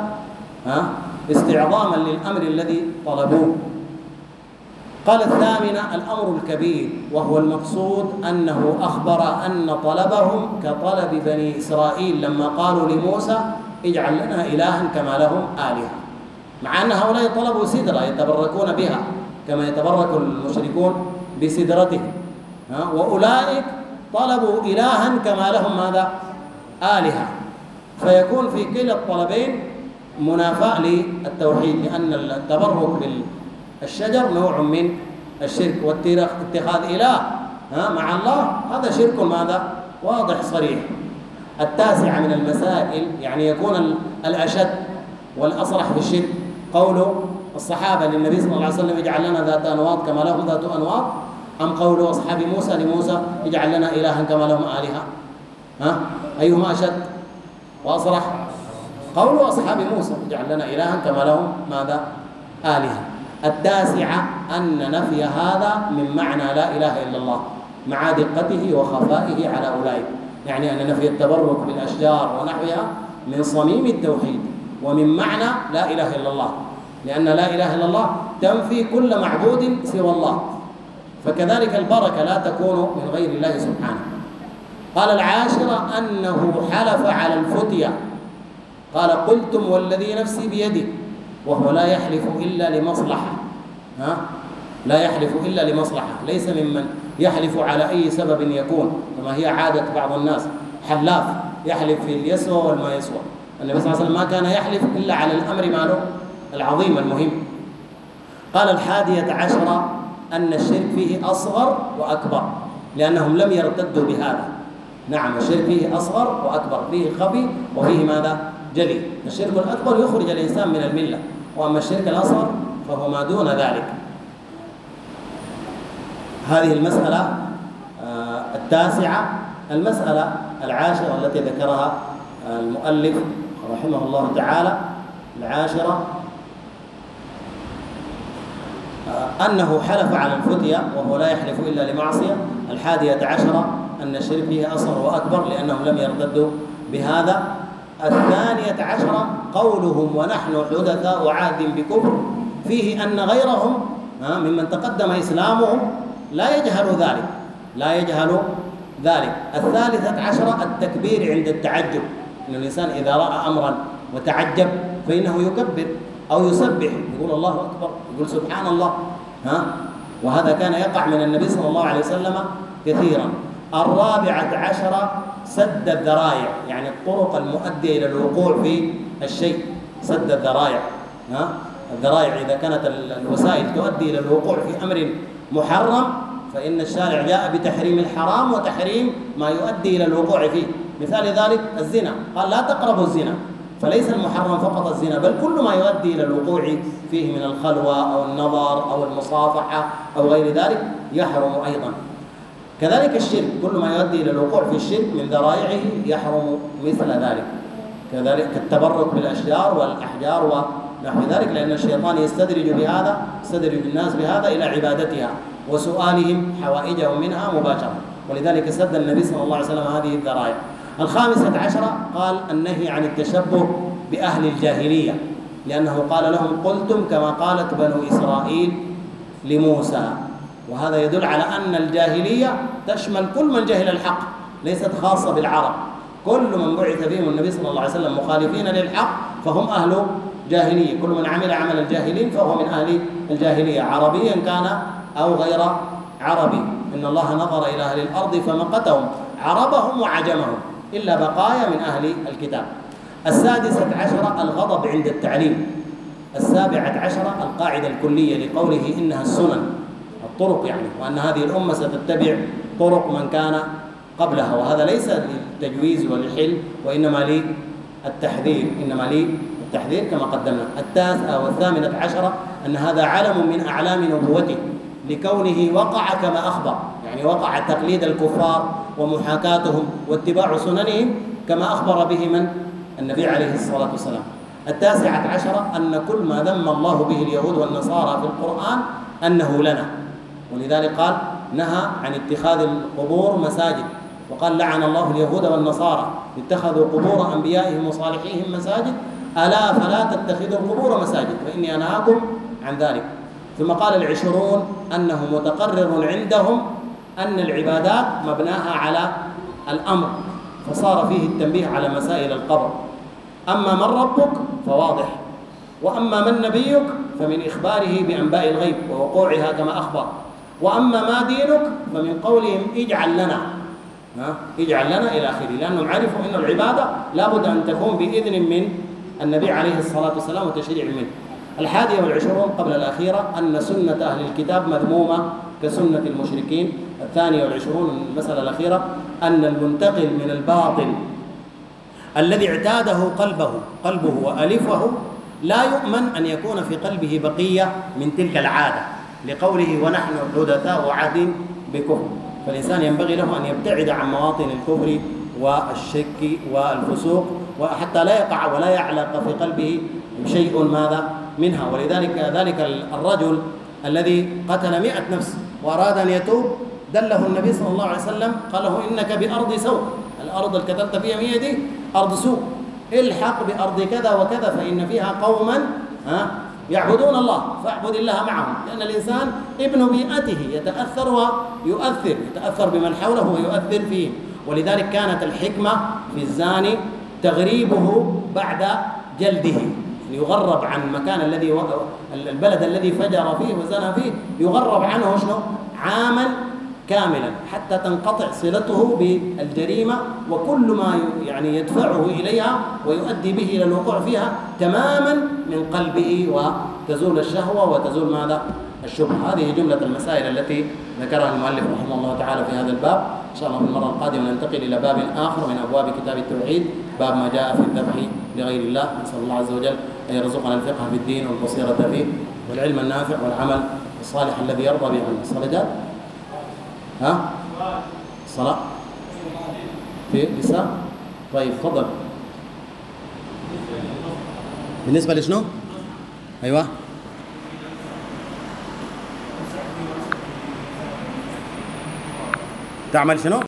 A: استعظاما للأمر الذي طلبوه. قال: الثامنة الأمر الكبير، وهو المقصود أنه أخبر أن طلبهم كطلب بني إسرائيل لما قالوا لموسى: اجعل لنا إلها كما لهم آلهة، مع أن هؤلاء طلبوا سدرة يتبركون بها كما يتبرك المشركون بسدرتهم، وأولئك طلبوا إلها كما لهم ماذا؟ آلهة. فيكون في كلا الطلبين منافاة للتوحيد، لأن التبرك بالشجر نوع من الشرك، واتخاذ إله مع الله هذا شرك ماذا؟ واضح صريح. التاسعة من المسائل، يعني يكون الأشد والأصرح في الشرك قول الصحابة للنبي صلى الله عليه وسلم اجعل لنا ذات أنواط كما لهم ذات أنواط، أم قول أصحاب موسى لموسى اجعل لنا إلها كما لهم آلهة؟ أيهما أشد وأصرح؟ قول أصحاب موسى اجعل لنا إلها كما لهم ماذا؟ آلهة. التاسعة أن نفي هذا من معنى لا إله إلا الله مع دقته وخفائه على أولئك، يعني أن نفي التبرك بالأشجار ونحوها من صميم التوحيد ومن معنى لا إله إلا الله، لأن لا إله إلا الله تنفي كل معبود سوى الله، فكذلك البركة لا تكون من غير الله سبحانه. قال العاشرة أنه حلف على الفتية، قال قلتم والذي نفسي بيده، وهو لا يحلف إلا لمصلحة، لا يحلف إلا لمصلحة، ليس ممن يحلف على أي سبب يكون كما هي عادة بعض الناس، حلاف يحلف في اليسوى والما يسوى. النبي صلى الله عليه وسلم ما كان يحلف إلا على الأمر ماله العظيم المهم. قال الحادية عشرة أن الشرك فيه أصغر وأكبر، لأنهم لم يرتدوا بهذا. نعم الشرك فيه أصغر وأكبر، فيه خفي وفيه ماذا؟ جلي. الشرك الأكبر يخرج الإنسان من الملة، وأما الشرك الأصغر فهو ما دون ذلك. هذه المسألة التاسعة. المسألة العاشرة التي ذكرها المؤلف رحمه الله تعالى، العاشرة أنه حلف على الفتية وهو لا يحلف إلا لمعصية. الحادية عشرة أن الشرك فيه أصغر وأكبر لأنهم لم يرتدوا بهذا. الثانية عشرة قولهم ونحن حدثاء عهد بكفر، فيه أن غيرهم ممن تقدم إسلامهم لا يجهل ذلك. الثالثة عشرة التكبير عند التعجب، أن الإنسان إذا رأى أمرا وتعجب فإنه يكبر أو يسبح، يقول الله أكبر، يقول سبحان الله، وهذا كان يقع من النبي صلى الله عليه وسلم كثيرا. الرابعة عشرة سد الذرائع، يعني الطرق المؤدية إلى الوقوع في الشيء، سد الذرائع. الذرائع إذا كانت الوسائل تؤدي إلى الوقوع في أمر محرم فإن الشارع جاء بتحريم الحرام وتحريم ما يؤدي إلى الوقوع فيه. مثال ذلك الزنا، قال لا تقربوا الزنا، فليس المحرم فقط الزنا بل كل ما يؤدي إلى الوقوع فيه من الخلوة أو النظر أو المصافحة أو غير ذلك يحرم أيضا. كذلك الشرك، كل ما يؤدي إلى الوقوع في الشرك من ذرائعه يحرم مثل ذلك، كذلك التبرك بالأشجار والأحجار ونحو ذلك، لأن الشيطان يستدرج الناس بهذا إلى عبادتها وسؤالهم حوائجهم منها مباشرة، ولذلك سد النبي صلى الله عليه وسلم هذه الذرائع. الخامسة عشرة قال النهي عن التشبه بأهل الجاهلية، لأنه قال لهم قلتم كما قالت بنو إسرائيل لموسى، وهذا يدل على أن الجاهلية تشمل كل من جهل الحق، ليست خاصة بالعرب، كل من بعث فيهم النبي صلى الله عليه وسلم مخالفين للحق فهم أهل جاهلية، كل من عمل عمل الجاهلين فهو من أهل الجاهلية، عربيا كان أو غير عربي. إن الله نظر إلى أهل الأرض فمقتهم عربهم وعجمهم إلا بقايا من أهل الكتاب. السادسة عشرة الغضب عند التعليم. السابعة عشرة القاعدة الكلية لقوله إنها السنن، الطرق يعني، وأن هذه الأمة ستتبع طرق من كان قبلها، وهذا ليس للتجويز والحل وإنما للتحذير كما قدمنا. التاسعة والثامنة عشرة أن هذا علم من أعلام نبوته لكونه وقع كما أخبر، يعني وقع تقليد الكفار ومحاكاتهم واتباع سننهم كما أخبر به من النبي عليه الصلاة والسلام. التاسعة عشرة أن كل ما ذم الله به اليهود والنصارى في القرآن أنه لنا، ولذلك قال نهى عن اتخاذ القبور مساجد، وقال لعن الله اليهود والنصارى اتخذوا قبور أنبيائهم وصالحيهم مساجد، ألا فلا تتخذوا القبور مساجد فإني أنهاكم عن ذلك. ثم قال العشرون أنه متقرر عندهم أن العبادات مبناها على الأمر، فصار فيه التنبيه على مسائل القبر. أما من ربك فواضح، وأما من نبيك فمن إخباره بأنباء الغيب ووقوعها كما أخبر، وأما ما دينك فمن قولهم اجعل لنا، اجعل لنا إلى آخره، لأنهم عرفوا أن العبادة لابد أن تكون بإذن من النبي عليه الصلاة والسلام وتشريع منه. 21 قبل الأخيرة أن سنة أهل الكتاب مذمومة كسنة المشركين. 22 المسألة الأخيرة أن المنتقل من الباطل الذي اعتاده قلبه وألفه لا يؤمن أن يكون في قلبه بقية من تلك العادة، لقوله ونحن حدثاء عهد بكفر. فالإنسان ينبغي له أن يبتعد عن مواطن الكفر والشك والفسوق، وحتى لا يقع ولا يعلق في قلبه شيء ماذا منها. ولذلك الرجل الذي قتل 100 نفس وأراد أن يتوب دله النبي صلى الله عليه وسلم، قال له إنك بأرض سوء، الأرض اللي قتلت فيها 100 دي أرض سوء، الحق بأرض كذا وكذا فإن فيها قوما يعبدون الله فاعبد الله معهم. لأن الإنسان ابن بيئته يتأثر ويؤثر، يتأثر بمن حوله ويؤثر فيه. ولذلك كانت الحكمة في الزاني تغريبه بعد جلده، يغرب عن مكان البلد الذي فجر فيه وزنى فيه، يغرب عنه عاما كاملا حتى تنقطع صلته بالجريمة، وكل ما يدفعه إليها ويؤدي به إلى الوقوع فيها تماما من قلبه، وتزول الشهوة وتزول ماذا؟ الشبهة. هذه جملة المسائل التي ذكرها المؤلف رحمه الله تعالى في هذا الباب. إن شاء الله في المرة القادمة ننتقل إلى باب آخر من أبواب كتاب التوحيد، باب ما جاء في الذبح لغير الله. نسأل الله عز وجل أن يرزقنا الفقه في الدين والبصيرة فيه والعلم النافع والعمل الصالح الذي يرضى به عنا. الصلاة صلاة في لسه. طيب تفضل. بالنسبة لشنو؟ أيوة تعمل شنو؟